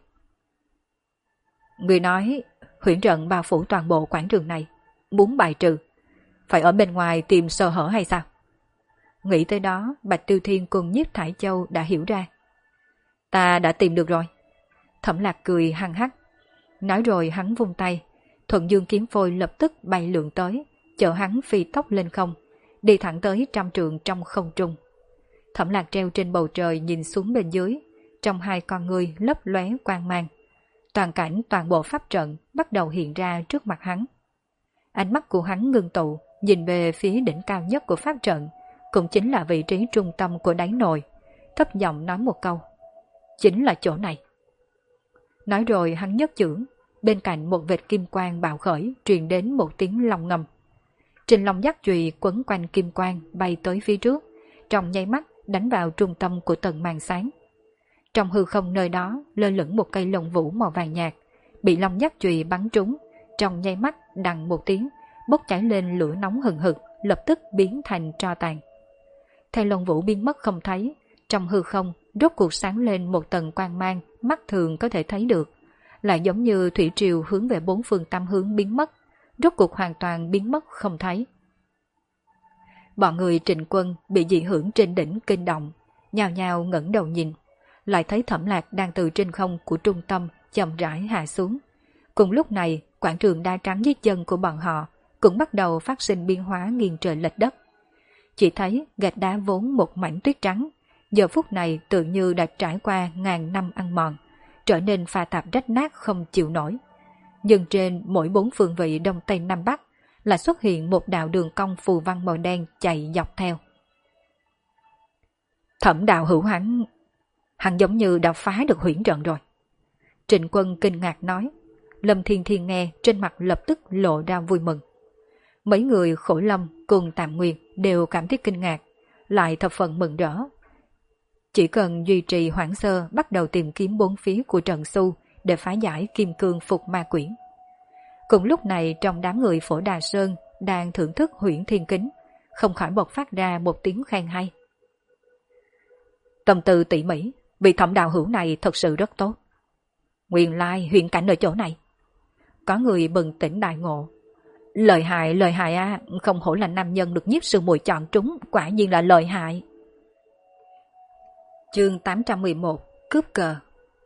Người nói huyễn trận bao phủ toàn bộ quảng trường này, muốn bài trừ, phải ở bên ngoài tìm sơ hở hay sao? Nghĩ tới đó, Bạch Tư Thiên cùng Nhiếp Thải Châu đã hiểu ra. Ta đã tìm được rồi. Thẩm Lạc cười hăng hắc. Nói rồi hắn vung tay, thuận dương kiếm phôi lập tức bay lượn tới, chở hắn phi tốc lên không, đi thẳng tới 100 trượng trong không trung. Thẩm Lạc treo trên bầu trời nhìn xuống bên dưới, trong hai con ngươi lấp lóe quang mang. Toàn cảnh toàn bộ pháp trận bắt đầu hiện ra trước mặt hắn. Ánh mắt của hắn ngưng tụ, nhìn về phía đỉnh cao nhất của pháp trận, cũng chính là vị trí trung tâm của đáy nồi, thấp giọng nói một câu. Chính là chỗ này. Nói rồi hắn nhấc chưởng, bên cạnh một vệt kim quang bạo khởi truyền đến một tiếng long ngầm. Trình long giác chùy quấn quanh kim quang bay tới phía trước, trong nháy mắt đánh vào trung tâm của tầng màn sáng. Trong hư không nơi đó lơ lửng một cây lông vũ màu vàng nhạt, bị long giác chùy bắn trúng, trong nháy mắt đằng một tiếng, bốc cháy lên lửa nóng hừng hực, lập tức biến thành tro tàn. Theo lông vũ biến mất không thấy, trong hư không rốt cuộc sáng lên một tầng quang mang mắt thường có thể thấy được, lại giống như thủy triều hướng về bốn phương tám hướng biến mất, rốt cuộc hoàn toàn biến mất không thấy. Bọn người Trịnh Quân bị dị hưởng trên đỉnh kinh động, nhao nhao ngẩng đầu nhìn, lại thấy Thẩm Lạc đang từ trên không của trung tâm chậm rãi hạ xuống. Cùng lúc này, quảng trường đá trắng dưới chân của bọn họ cũng bắt đầu phát sinh biến hóa nghiêng trời lệch đất. Chỉ thấy gạch đá vốn một mảnh tuyết trắng, giờ phút này tự như đã trải qua ngàn năm ăn mòn, trở nên pha tạp rách nát không chịu nổi. Nhưng trên mỗi bốn phương vị đông tây nam bắc lại xuất hiện một đạo đường cong phù văn màu đen chạy dọc theo. Thẩm đạo hữu hắn giống như đã phá được huyễn trận rồi. Trịnh Quân kinh ngạc nói. Lâm Thiên Thiên nghe trên mặt lập tức lộ ra vui mừng. Mấy người Khổ Lâm cùng Tạm Nguyệt đều cảm thấy kinh ngạc, lại thập phần mừng rỡ. Chỉ cần duy trì hoảng sơ bắt đầu tìm kiếm bốn phía của Trần Xu để phá giải kim cương phục ma quyển. Cùng lúc này trong đám người Phổ Đà Sơn đang thưởng thức huyễn thiên kính, không khỏi bộc phát ra một tiếng khen hay. Tâm tư tỉ mỉ, vị Thẩm đạo hữu này thật sự rất tốt. Nguyên lai huyền cảnh ở chỗ này. Có người bừng tỉnh đại ngộ. Lợi hại á, không hổ là nam nhân được nhiếp sư muội chọn trúng, quả nhiên là lợi hại. Chương 811 Cướp cờ.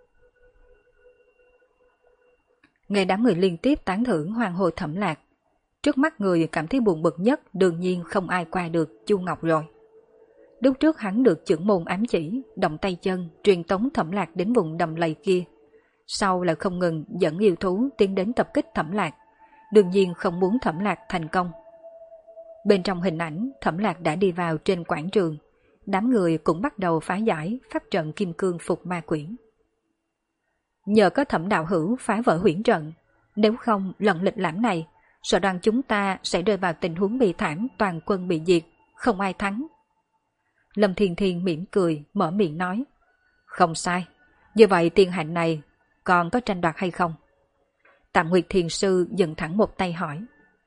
Nghe đám người liên tiếp tán thưởng hoan hô Thẩm Lạc, trước mắt người cảm thấy buồn bực nhất đương nhiên không ai qua được Chu Ngọc rồi. Lúc trước hắn được chưởng môn ám chỉ, động tay chân truyền tống Thẩm Lạc đến vùng đầm lầy kia, sau lại không ngừng dẫn yêu thú tiến đến tập kích Thẩm Lạc, đương nhiên không muốn Thẩm Lạc thành công. Bên trong hình ảnh, Thẩm Lạc đã đi vào trên quảng trường, đám người cũng bắt đầu phá giải pháp trận kim cương phục ma quyển. Nhờ có Thẩm đạo hữu phá vỡ huyễn trận, nếu không lần lịch lãm này, sợ rằng chúng ta sẽ rơi vào tình huống bị thảm toàn quân bị diệt, không ai thắng. Lâm Thiên Thiên mỉm cười, mở miệng nói. Không sai. Như vậy tiên hạnh này còn có tranh đoạt hay không? Tạm Nguyệt Thiền Sư dừng thẳng một tay hỏi.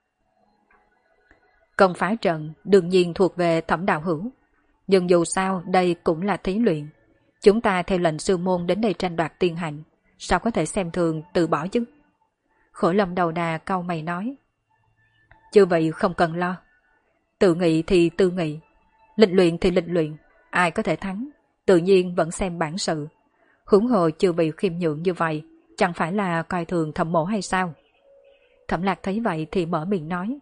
Công phá trận đương nhiên thuộc về Thẩm đạo hữu. Nhưng dù sao đây cũng là thí luyện. Chúng ta theo lệnh sư môn đến đây tranh đoạt tiên hạnh. Sao có thể xem thường từ bỏ chứ? Khổ Lâm đầu đà cau mày nói. Chư vị không cần lo. Tự nghị thì tự nghị. Lịch luyện thì lịch luyện. Ai có thể thắng? Tự nhiên vẫn xem bản sự. Huống hồ chư vị khiêm nhượng như vậy, chẳng phải là coi thường Thẩm mỗ hay sao? Thẩm Lạc thấy vậy thì mở miệng nói.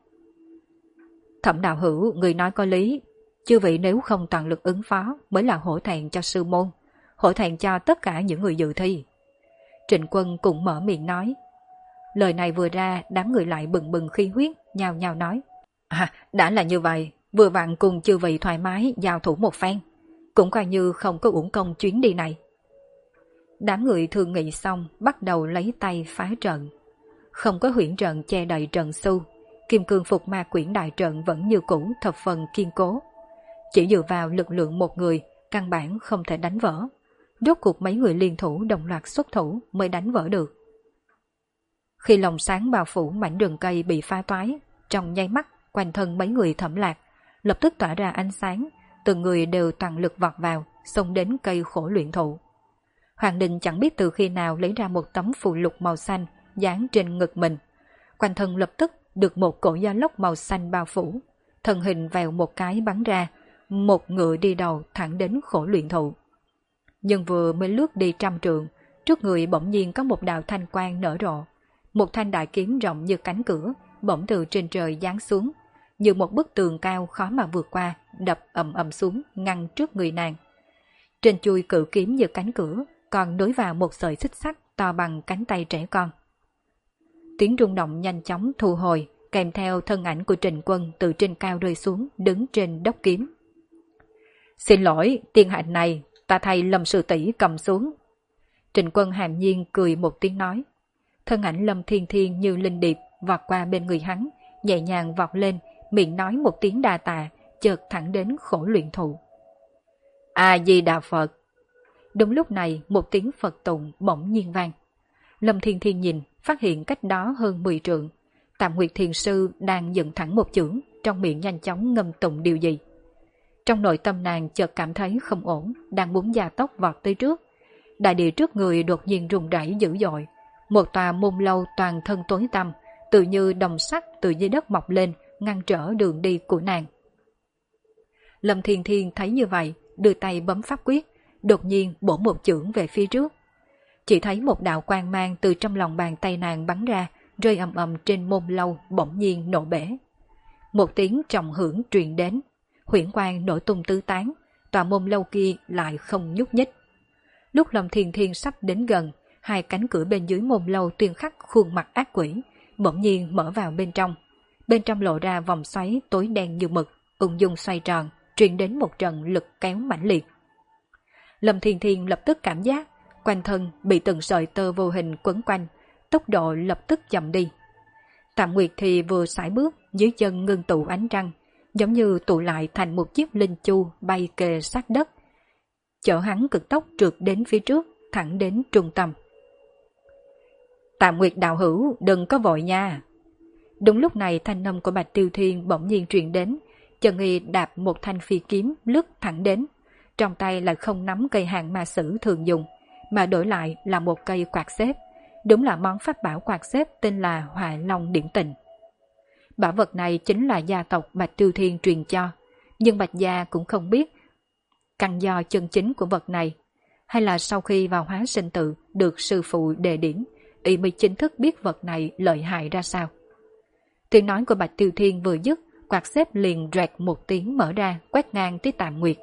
Thẩm đạo hữu, người nói có lý. Chư vị nếu không toàn lực ứng phó mới là hổ thẹn cho sư môn, hổ thẹn cho tất cả những người dự thi. Trịnh Quân cũng mở miệng nói. Lời này vừa ra, đám người lại bừng bừng khí huyết, nhao nhao nói. Đã là như vậy, vừa vặn cùng chư vị thoải mái giao thủ một phen, cũng coi như không có uổng công chuyến đi này. Đám người thương nghị xong, bắt đầu lấy tay phá trận. Không có huyễn trận che đậy trận su, kim cương phục ma quyển đại trận vẫn như cũ thập phần kiên cố. Chỉ dựa vào lực lượng một người, căn bản không thể đánh vỡ. Rốt cuộc mấy người liên thủ đồng loạt xuất thủ mới đánh vỡ được. Khi lồng sáng bao phủ mảnh rừng cây bị phá toái, trong nháy mắt quanh thân mấy người Thẩm Lạc lập tức tỏa ra ánh sáng, từng người đều toàn lực vọt vào, xông đến cây khổ luyện thụ. Hoàng Đình chẳng biết từ khi nào lấy ra một tấm phù lục màu xanh dán trên ngực mình, quanh thân lập tức được một cổ gió lốc màu xanh bao phủ, thân hình vèo một cái bắn ra, một ngựa đi đầu thẳng đến khổ luyện thụ. Nhưng vừa mới lướt đi 100 trượng, trước người bỗng nhiên có một đạo thanh quang nở rộ, một thanh đại kiếm rộng như cánh cửa bỗng từ trên trời giáng xuống, như một bức tường cao khó mà vượt qua, đập ầm ầm xuống ngăn trước người nàng. Trên chuôi cự kiếm như cánh cửa còn nối vào một sợi xích sắt to bằng cánh tay trẻ con. Tiếng rung động nhanh chóng thu hồi, kèm theo thân ảnh của Trịnh Quân từ trên cao rơi xuống, đứng trên đốc kiếm. Xin lỗi, tiên hạnh này ta thay Lâm sư tỷ cầm xuống. Trịnh Quân hàm nhiên cười một tiếng nói. Thân ảnh Lâm Thiên Thiên như linh điệp vọt qua bên người hắn, nhẹ nhàng vọt lên, miệng nói một tiếng đa tạ, chợt thẳng đến khổ luyện thụ. A Di Đà Phật. Đúng lúc này một tiếng Phật tụng bỗng nhiên vang. Lâm Thiên Thiên nhìn, phát hiện cách đó hơn 10 trượng, Tạm Nguyệt Thiền Sư đang dựng thẳng một chưởng, trong miệng nhanh chóng ngâm tụng điều gì. Trong nội tâm nàng chợt cảm thấy không ổn, đang muốn gia tốc vọt tới trước. Đại địa trước người đột nhiên rung rẩy dữ dội, một tòa môn lâu toàn thân tối tăm, tự như đồng sắt từ dưới đất mọc lên, ngăn trở đường đi của nàng. Lâm Thiên Thiên thấy như vậy, đưa tay bấm pháp quyết, đột nhiên bổ một chưởng về phía trước. Chỉ thấy một đạo quang mang từ trong lòng bàn tay nàng bắn ra, rơi ầm ầm trên môn lâu, bỗng nhiên nổ bể. Một tiếng trọng hưởng truyền đến, huyễn quang nổi tung tứ tán, tòa môn lâu kia lại không nhúc nhích. Lúc Lâm Thiên Thiên sắp đến gần, hai cánh cửa bên dưới môn lâu tuyên khắc khuôn mặt ác quỷ, bỗng nhiên mở vào bên trong. Bên trong lộ ra vòng xoáy tối đen như mực, ung dung xoay tròn, truyền đến một trận lực kéo mãnh liệt. Lâm Thiên Thiên lập tức cảm giác quanh thân bị từng sợi tơ vô hình quấn quanh, tốc độ lập tức chậm đi. Tạm Nguyệt thì vừa sải bước, dưới chân ngưng tụ ánh trăng, giống như tụ lại thành một chiếc linh chu bay kề sát đất, chở hắn cực tốc trượt đến phía trước, thẳng đến trung tâm. Tạm Nguyệt đạo hữu, đừng có vội nha. Đúng lúc này thanh âm của Bạch Tiêu Thiên bỗng nhiên truyền đến, chân y đạp một thanh phi kiếm lướt thẳng đến, trong tay lại không nắm cây hàng ma sử thường dùng, mà đổi lại là một cây quạt xếp. Đúng là món pháp bảo quạt xếp tên là Hỏa Long Điển Tình. Bảo vật này chính là gia tộc Bạch Tiêu Thiên truyền cho, nhưng Bạch gia cũng không biết căn do chân chính của vật này, hay là sau khi vào hóa sinh tự được sư phụ đề điểm, y mới chính thức biết vật này lợi hại ra sao. Tiếng nói của Bạch Tiêu Thiên vừa dứt, quạt xếp liền rẹt một tiếng mở ra, quét ngang tới Tạm Nguyệt.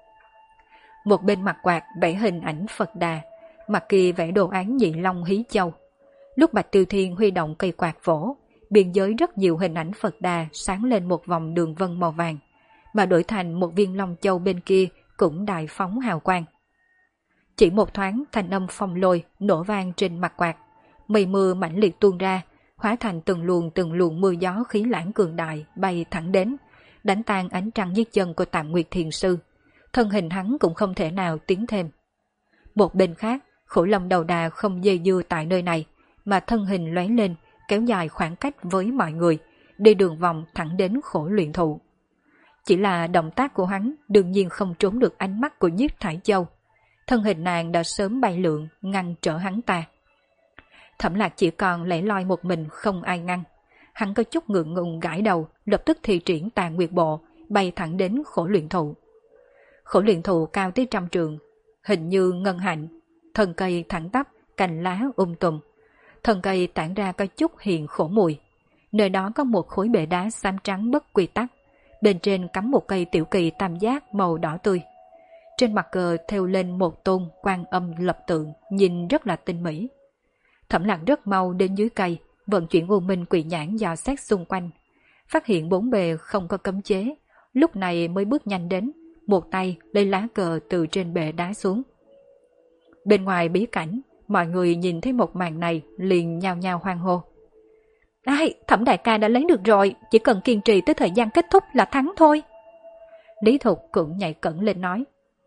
Một bên mặt quạt vẽ hình ảnh Phật Đà, mặt kia vẽ đồ án Nhị Long Hí Châu. Lúc Bạch Tiêu Thiên huy động cây quạt vỗ, biên giới rất nhiều hình ảnh Phật Đà sáng lên một vòng đường vân màu vàng, mà đổi thành một viên Long Châu bên kia cũng đại phóng hào quang. Chỉ một thoáng thanh âm phong lôi nổ vang trên mặt quạt, mây mưa mãnh liệt tuôn ra, hóa thành từng luồng mưa gió khí lãng cường đại bay thẳng đến, đánh tan ánh trăng dưới chân của Tạm Nguyệt Thiền Sư. Thân hình hắn cũng không thể nào tiến thêm. Một bên khác, Khổ Lâm đầu đà không dây dưa tại nơi này, mà thân hình lóe lên, kéo dài khoảng cách với mọi người, đi đường vòng thẳng đến Khổ Luyện Thụ. Chỉ là động tác của hắn đương nhiên không trốn được ánh mắt của Nhiếp Thải Châu. Thân hình nàng đã sớm bay lượn, ngăn trở hắn ta. Thẩm Lạc chỉ còn lẻ loi một mình không ai ngăn. Hắn có chút ngượng ngùng gãi đầu, lập tức thi triển Tà Nguyệt Bộ, bay thẳng đến Khổ Luyện Thụ. Khổ Luyện Thụ cao tới 100 trượng, hình như ngân hạnh, thân cây thẳng tắp, cành lá tùm. Thân cây tản ra có chút hiền khổ mùi. Nơi đó có một khối bệ đá xám trắng bất quy tắc, bên trên cắm một cây tiểu kỳ tam giác màu đỏ tươi. Trên mặt cờ thêu lên một tôn Quan Âm lập tượng, nhìn rất là tinh mỹ. Thẩm Lạc rất mau đến dưới cây, vận chuyển U Minh Quỷ Nhãn dò xét xung quanh, phát hiện bốn bề không có cấm chế, lúc này mới bước nhanh đến, một tay lấy lá cờ từ trên bệ đá xuống. Bên ngoài bí cảnh, mọi người nhìn thấy một màn này liền nhao nhao hoan hô. Ai, Thẩm đại ca đã lấy được rồi, chỉ cần kiên trì tới thời gian kết thúc là thắng thôi. Lý Thục cũng nhảy cẫng lên nói.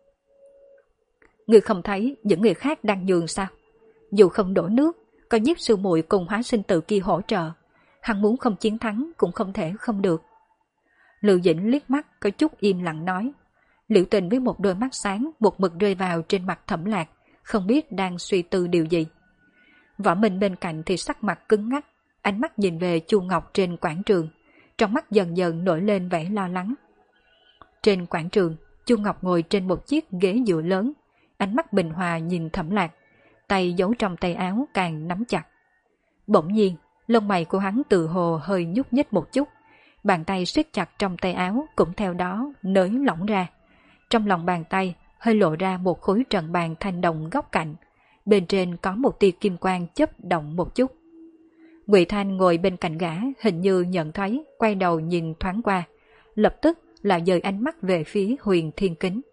Người không thấy những người khác đang nhường sao? Dù không đổ nước, có Nhiếp sư muội cùng Hóa Sinh Tự kia hỗ trợ, hắn muốn không chiến thắng cũng không thể không được. Lưu Dĩnh liếc mắt có chút im lặng nói. Liễu Tình với một đôi mắt sáng một mực rơi vào trên mặt Thẩm Lạc, không biết đang suy tư điều gì. Võ Minh bên cạnh thì sắc mặt cứng ngắc, ánh mắt nhìn về Chu Ngọc trên quảng trường, trong mắt dần dần nổi lên vẻ lo lắng. Trên quảng trường, Chu Ngọc ngồi trên một chiếc ghế dựa lớn, ánh mắt bình hòa nhìn Thẩm Lạc, tay giấu trong tay áo càng nắm chặt. Bỗng nhiên, lông mày của hắn tự hồ hơi nhúc nhích một chút, bàn tay siết chặt trong tay áo cũng theo đó nới lỏng ra. Trong lòng bàn tay hơi lộ ra một khối trận bàn thanh đồng góc cạnh, bên trên có một tia kim quang chớp động một chút. Ngụy Thanh ngồi bên cạnh gã hình như nhận thấy, quay đầu nhìn thoáng qua, lập tức là dời ánh mắt về phía Huyền Thiên Kính.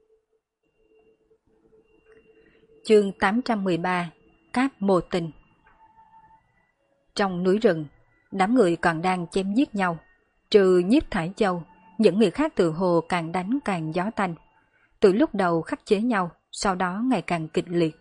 Chương 813 Cáp Mô Tình. Trong núi rừng, đám người còn đang chém giết nhau, trừ Nhiếp Thải Châu, những người khác tự hồ càng đánh càng gió tanh. Từ lúc đầu khắc chế nhau, sau đó ngày càng kịch liệt.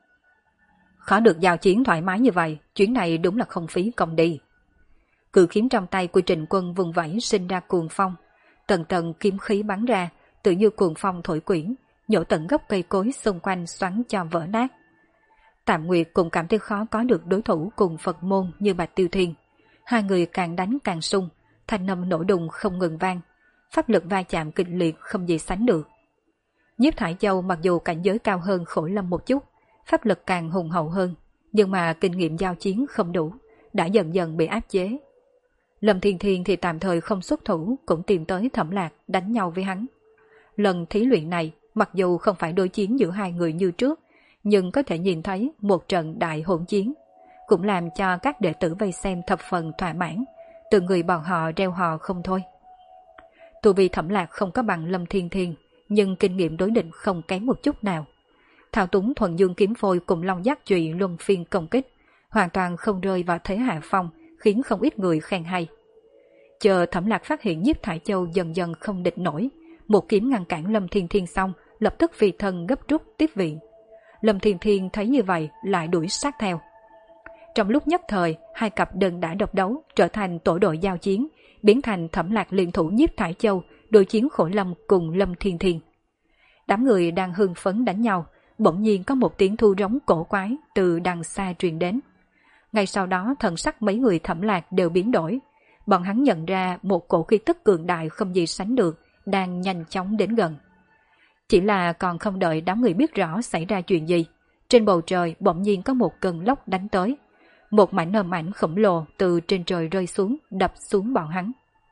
Khó được giao chiến thoải mái như vậy, chuyến này đúng là không phí công đi. Cự kiếm trong tay của Trịnh Quân vùng vẫy sinh ra cuồng phong, tầng tầng kiếm khí bắn ra, tự như cuồng phong thổi quyển, nhổ tận gốc cây cối xung quanh xoắn cho vỡ nát. Tạm Nguyệt cũng cảm thấy khó có được đối thủ cùng Phật môn như Bạch Tiêu Thiên. Hai người càng đánh càng sung, thanh âm nổ đùng không ngừng vang, pháp lực va chạm kịch liệt không gì sánh được. Nhiếp Thải Châu mặc dù cảnh giới cao hơn Khổ Lâm một chút, pháp lực càng hùng hậu hơn, nhưng mà kinh nghiệm giao chiến không đủ, đã dần dần bị áp chế. Lâm Thiên Thiên thì tạm thời không xuất thủ, cũng tìm tới Thẩm Lạc đánh nhau với hắn. Lần thí luyện này, mặc dù không phải đối chiến giữa hai người như trước, nhưng có thể nhìn thấy một trận đại hỗn chiến, cũng làm cho các đệ tử vây xem thập phần thỏa mãn, từng người bọn họ reo hò không thôi. Tu vi Thẩm Lạc không có bằng Lâm Thiên Thiên, nhưng kinh nghiệm đối địch không kém một chút nào. Thao túng thuần dương kiếm phôi cùng long giác trụy luân phiên công kích, hoàn toàn không rơi vào thế hạ phong, khiến không ít người khen hay. Chờ Thẩm Lạc phát hiện Nhiếp Thải Châu dần dần không địch nổi, một kiếm ngăn cản Lâm Thiên Thiên xong, lập tức phi thân gấp rút tiếp viện. Lâm Thiên Thiên thấy như vậy lại đuổi sát theo. Trong lúc nhất thời, hai cặp đơn đã độc đấu trở thành tổ đội giao chiến, biến thành Thẩm Lạc liên thủ Nhiếp Thải Châu đối chiến Khổ Lâm cùng Lâm Thiên Thiên. Đám người đang hưng phấn đánh nhau, bỗng nhiên có một tiếng thu rống cổ quái từ đằng xa truyền đến. Ngay sau đó thần sắc mấy người Thẩm Lạc đều biến đổi. Bọn hắn nhận ra một cổ khí tức cường đại không gì sánh được đang nhanh chóng đến gần. Chỉ là còn không đợi đám người biết rõ xảy ra chuyện gì, trên bầu trời bỗng nhiên có một cơn lốc đánh tới. Một mảnh ầm ảnh khổng lồ từ trên trời rơi xuống, đập xuống bọn hắn.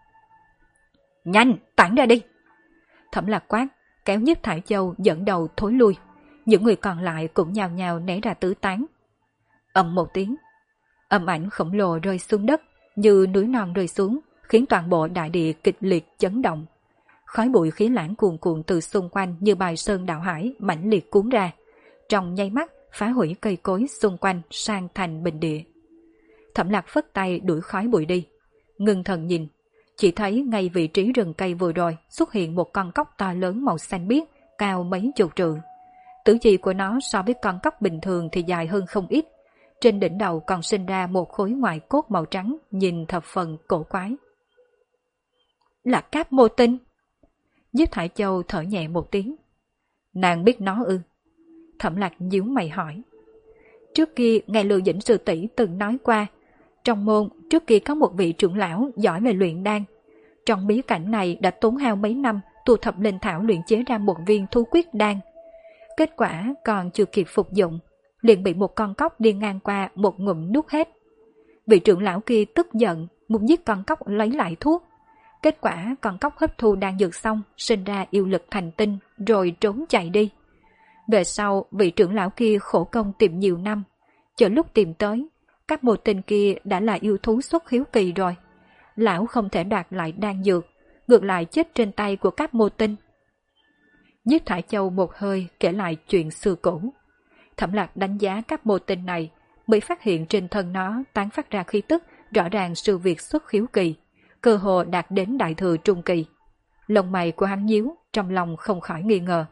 Nhanh, tản ra đi! Thẩm Lạc quát, kéo Nhiếp Thải Châu dẫn đầu thối lui. Những người còn lại cũng nhào nhào né ra tứ tán. Ầm một tiếng, âm ảnh khổng lồ rơi xuống đất như núi non rơi xuống, khiến toàn bộ đại địa kịch liệt chấn động. Khói bụi khí lãng cuồn cuộn từ xung quanh như bài sơn đảo hải mãnh liệt cuốn ra, trong nháy mắt phá hủy cây cối xung quanh sang thành bình địa. Thẩm Lạc phất tay đuổi khói bụi đi, ngưng thần nhìn, chỉ thấy ngay vị trí rừng cây vừa rồi xuất hiện một con cóc to lớn màu xanh biếc, cao mấy chục trượng. Tứ chi của nó so với con cóc bình thường thì dài hơn không ít. Trên đỉnh đầu còn sinh ra một khối ngoại cốt màu trắng, nhìn thập phần cổ quái. Là Cáp Mô Tinh. Nhiếp Thải Châu thở nhẹ một tiếng. Nàng biết nó ư? Thẩm Lạc nhíu mày hỏi. Trước kia ngài Lưu Dĩnh sư tỷ từng nói qua, trong môn trước kia có một vị trưởng lão giỏi về luyện đan. Trong bí cảnh này đã tốn hao mấy năm tu thập linh thảo luyện chế ra một viên thú quyết đan. Kết quả còn chưa kịp phục dụng, liền bị một con cóc đi ngang qua một ngụm nuốt hết. Vị trưởng lão kia tức giận, muốn giết con cóc lấy lại thuốc. Kết quả con cóc hấp thu đan dược xong, sinh ra yêu lực thành tinh, rồi trốn chạy đi. Về sau, vị trưởng lão kia khổ công tìm nhiều năm. Chờ lúc tìm tới, các mô tinh kia đã là yêu thú xuất hiếu kỳ rồi. Lão không thể đoạt lại đan dược, ngược lại chết trên tay của các mô tinh. Nhiếp Thải Châu một hơi kể lại chuyện xưa cũ. Thẩm Lạc đánh giá các mô tinh này, mới phát hiện trên thân nó tán phát ra khí tức rõ ràng sự việc xuất hiếu kỳ, cơ hồ đạt đến đại thừa trung kỳ. Lông mày của hắn nhíu, trong lòng không khỏi nghi ngờ.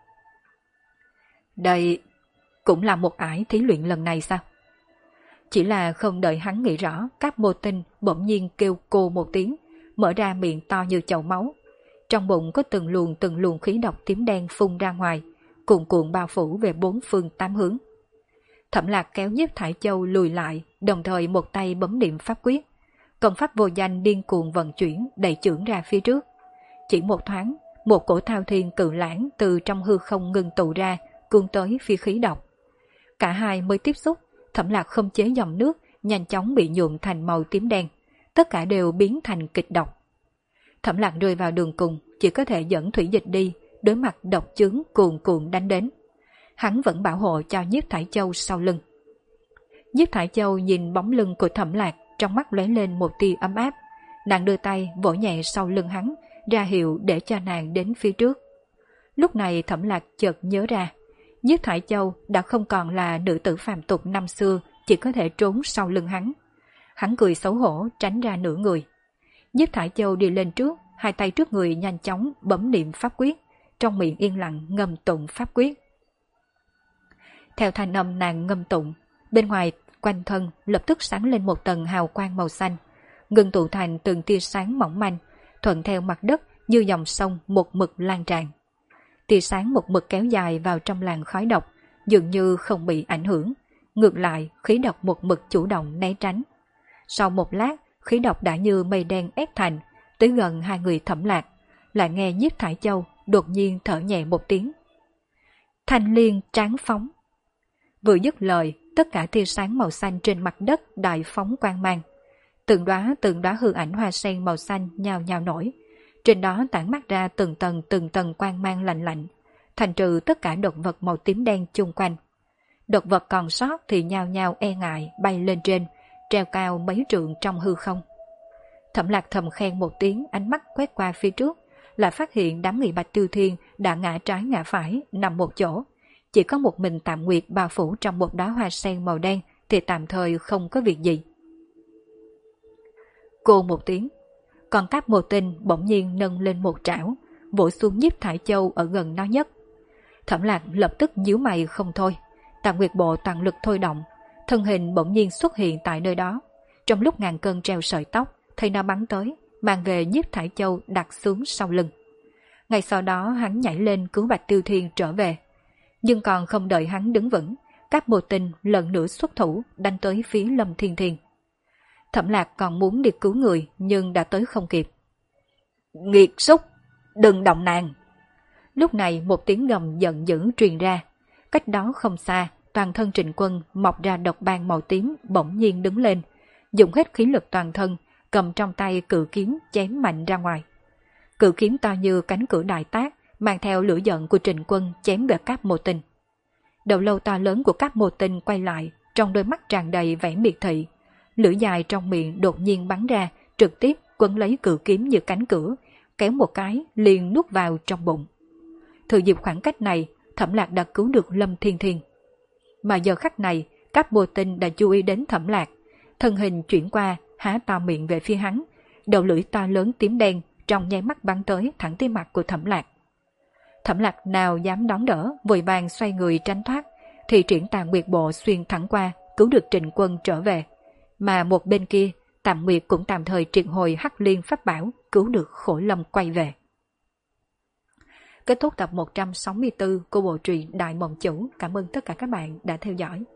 Đây cũng là một ải thí luyện lần này sao? Chỉ là không đợi hắn nghĩ rõ, các mô tinh bỗng nhiên kêu cô một tiếng, mở ra miệng to như chậu máu. Trong bụng có từng luồng khí độc tím đen phun ra ngoài, cuồn cuộn bao phủ về bốn phương tám hướng. Thẩm Lạc kéo Nhiếp Thải Châu lùi lại, đồng thời một tay bấm niệm pháp quyết. Công pháp vô danh điên cuồng vận chuyển, đẩy chưởng ra phía trước. Chỉ một thoáng, một cổ thao thiên cự lãng từ trong hư không ngưng tụ ra, cuốn tới phía khí độc. Cả hai mới tiếp xúc, Thẩm Lạc không chế dòng nước, nhanh chóng bị nhuộm thành màu tím đen, tất cả đều biến thành kịch độc. Thẩm Lạc rơi vào đường cùng, chỉ có thể dẫn thủy dịch đi, đối mặt độc chướng cuồn cuộn đánh đến. Hắn vẫn bảo hộ cho Nhiếp Thải Châu sau lưng. Nhiếp Thải Châu nhìn bóng lưng của Thẩm Lạc, trong mắt lóe lên một tia ấm áp. Nàng đưa tay vỗ nhẹ sau lưng hắn, ra hiệu để cho nàng đến phía trước. Lúc này Thẩm Lạc chợt nhớ ra, Nhiếp Thải Châu đã không còn là nữ tử phàm tục năm xưa, chỉ có thể trốn sau lưng hắn. Hắn cười xấu hổ tránh ra nửa người. Nhiếp Thải Châu đi lên trước, hai tay trước người nhanh chóng bấm niệm pháp quyết, trong miệng yên lặng ngâm tụng pháp quyết. Theo thanh âm nàng ngâm tụng, bên ngoài quanh thân lập tức sáng lên một tầng hào quang màu xanh, ngưng tụ thành từng tia sáng mỏng manh, thuận theo mặt đất như dòng sông một mực lan tràn. Tia sáng một mực kéo dài vào trong làn khói độc, dường như không bị ảnh hưởng, ngược lại khí độc một mực chủ động né tránh. Sau một lát, khí độc đã như mây đen ép thành, tới gần hai người Thẩm Lạc, lại nghe Nhiếp Thải Châu đột nhiên thở nhẹ một tiếng. Thanh liên tráng phóng. Vừa dứt lời, tất cả tia sáng màu xanh trên mặt đất đại phóng quang mang. Từng đóa hư ảnh hoa sen màu xanh nhào nhào nổi. Trên đó tản mát ra từng tầng quang mang lạnh lạnh, thành trừ tất cả động vật màu tím đen chung quanh. Động vật còn sót thì nhao nhao e ngại bay lên trên, treo cao mấy trượng trong hư không. Thẩm Lạc thầm khen một tiếng, ánh mắt quét qua phía trước, lại phát hiện đám người Bạch Tiêu Thiên đã ngã trái ngã phải, nằm một chỗ. Chỉ có một mình Tạm Nguyệt bao phủ trong một đóa hoa sen màu đen thì tạm thời không có việc gì. Cô một tiếng, con cáp mô tinh bỗng nhiên nâng lên một trảo, vỗ xuống Nhiếp Thải Châu ở gần nó nhất. Thẩm Lạc lập tức nhíu mày không thôi, Tạm Nguyệt bộ toàn lực thôi động, thân hình bỗng nhiên xuất hiện tại nơi đó. Trong lúc ngàn cân treo sợi tóc, thấy nó bắn tới, mang về Nhiếp Thải Châu đặt xuống sau lưng. Ngay sau đó hắn nhảy lên cứu Bạch Tiêu Thiên trở về. Nhưng còn không đợi hắn đứng vững, các mô tinh lần nữa xuất thủ đánh tới phía Lâm Thiên Thiên. Thẩm Lạc còn muốn đi cứu người nhưng đã tới không kịp. Nghiệt xúc, đừng động nàng! Lúc này một tiếng gầm giận dữ truyền ra. Cách đó không xa, toàn thân Trịnh Quân mọc ra độc ban màu tím bỗng nhiên đứng lên, dùng hết khí lực toàn thân, cầm trong tay cự kiếm chém mạnh ra ngoài. Cự kiếm to như cánh cửa đại tác, mang theo lửa giận của Trịnh Quân chém về các mô tinh. Đầu lâu to lớn của các mô tinh quay lại, trong đôi mắt tràn đầy vẻ miệt thị. Lửa dài trong miệng đột nhiên bắn ra, trực tiếp quấn lấy cự kiếm như cánh cửa, kéo một cái liền nuốt vào trong bụng. Thừa dịp khoảng cách này, Thẩm Lạc đã cứu được Lâm Thiên Thiên. Mà giờ khắc này, các mô tinh đã chú ý đến Thẩm Lạc, thân hình chuyển qua, há to miệng về phía hắn, đầu lưỡi to lớn tím đen trong nháy mắt bắn tới thẳng tới mặt của Thẩm Lạc. Thẩm Lạc nào dám đón đỡ, vội vàng xoay người tránh thoát, thì triển Tà Nguyệt bộ xuyên thẳng qua, cứu được Trịnh Quân trở về. Mà một bên kia, Tạm Nguyệt cũng tạm thời triệt hồi Hắc Liên pháp bảo, cứu được Khổ Lâm quay về. Kết thúc tập 164 của bộ truyện Đại Mộng Chủ. Cảm ơn tất cả các bạn đã theo dõi.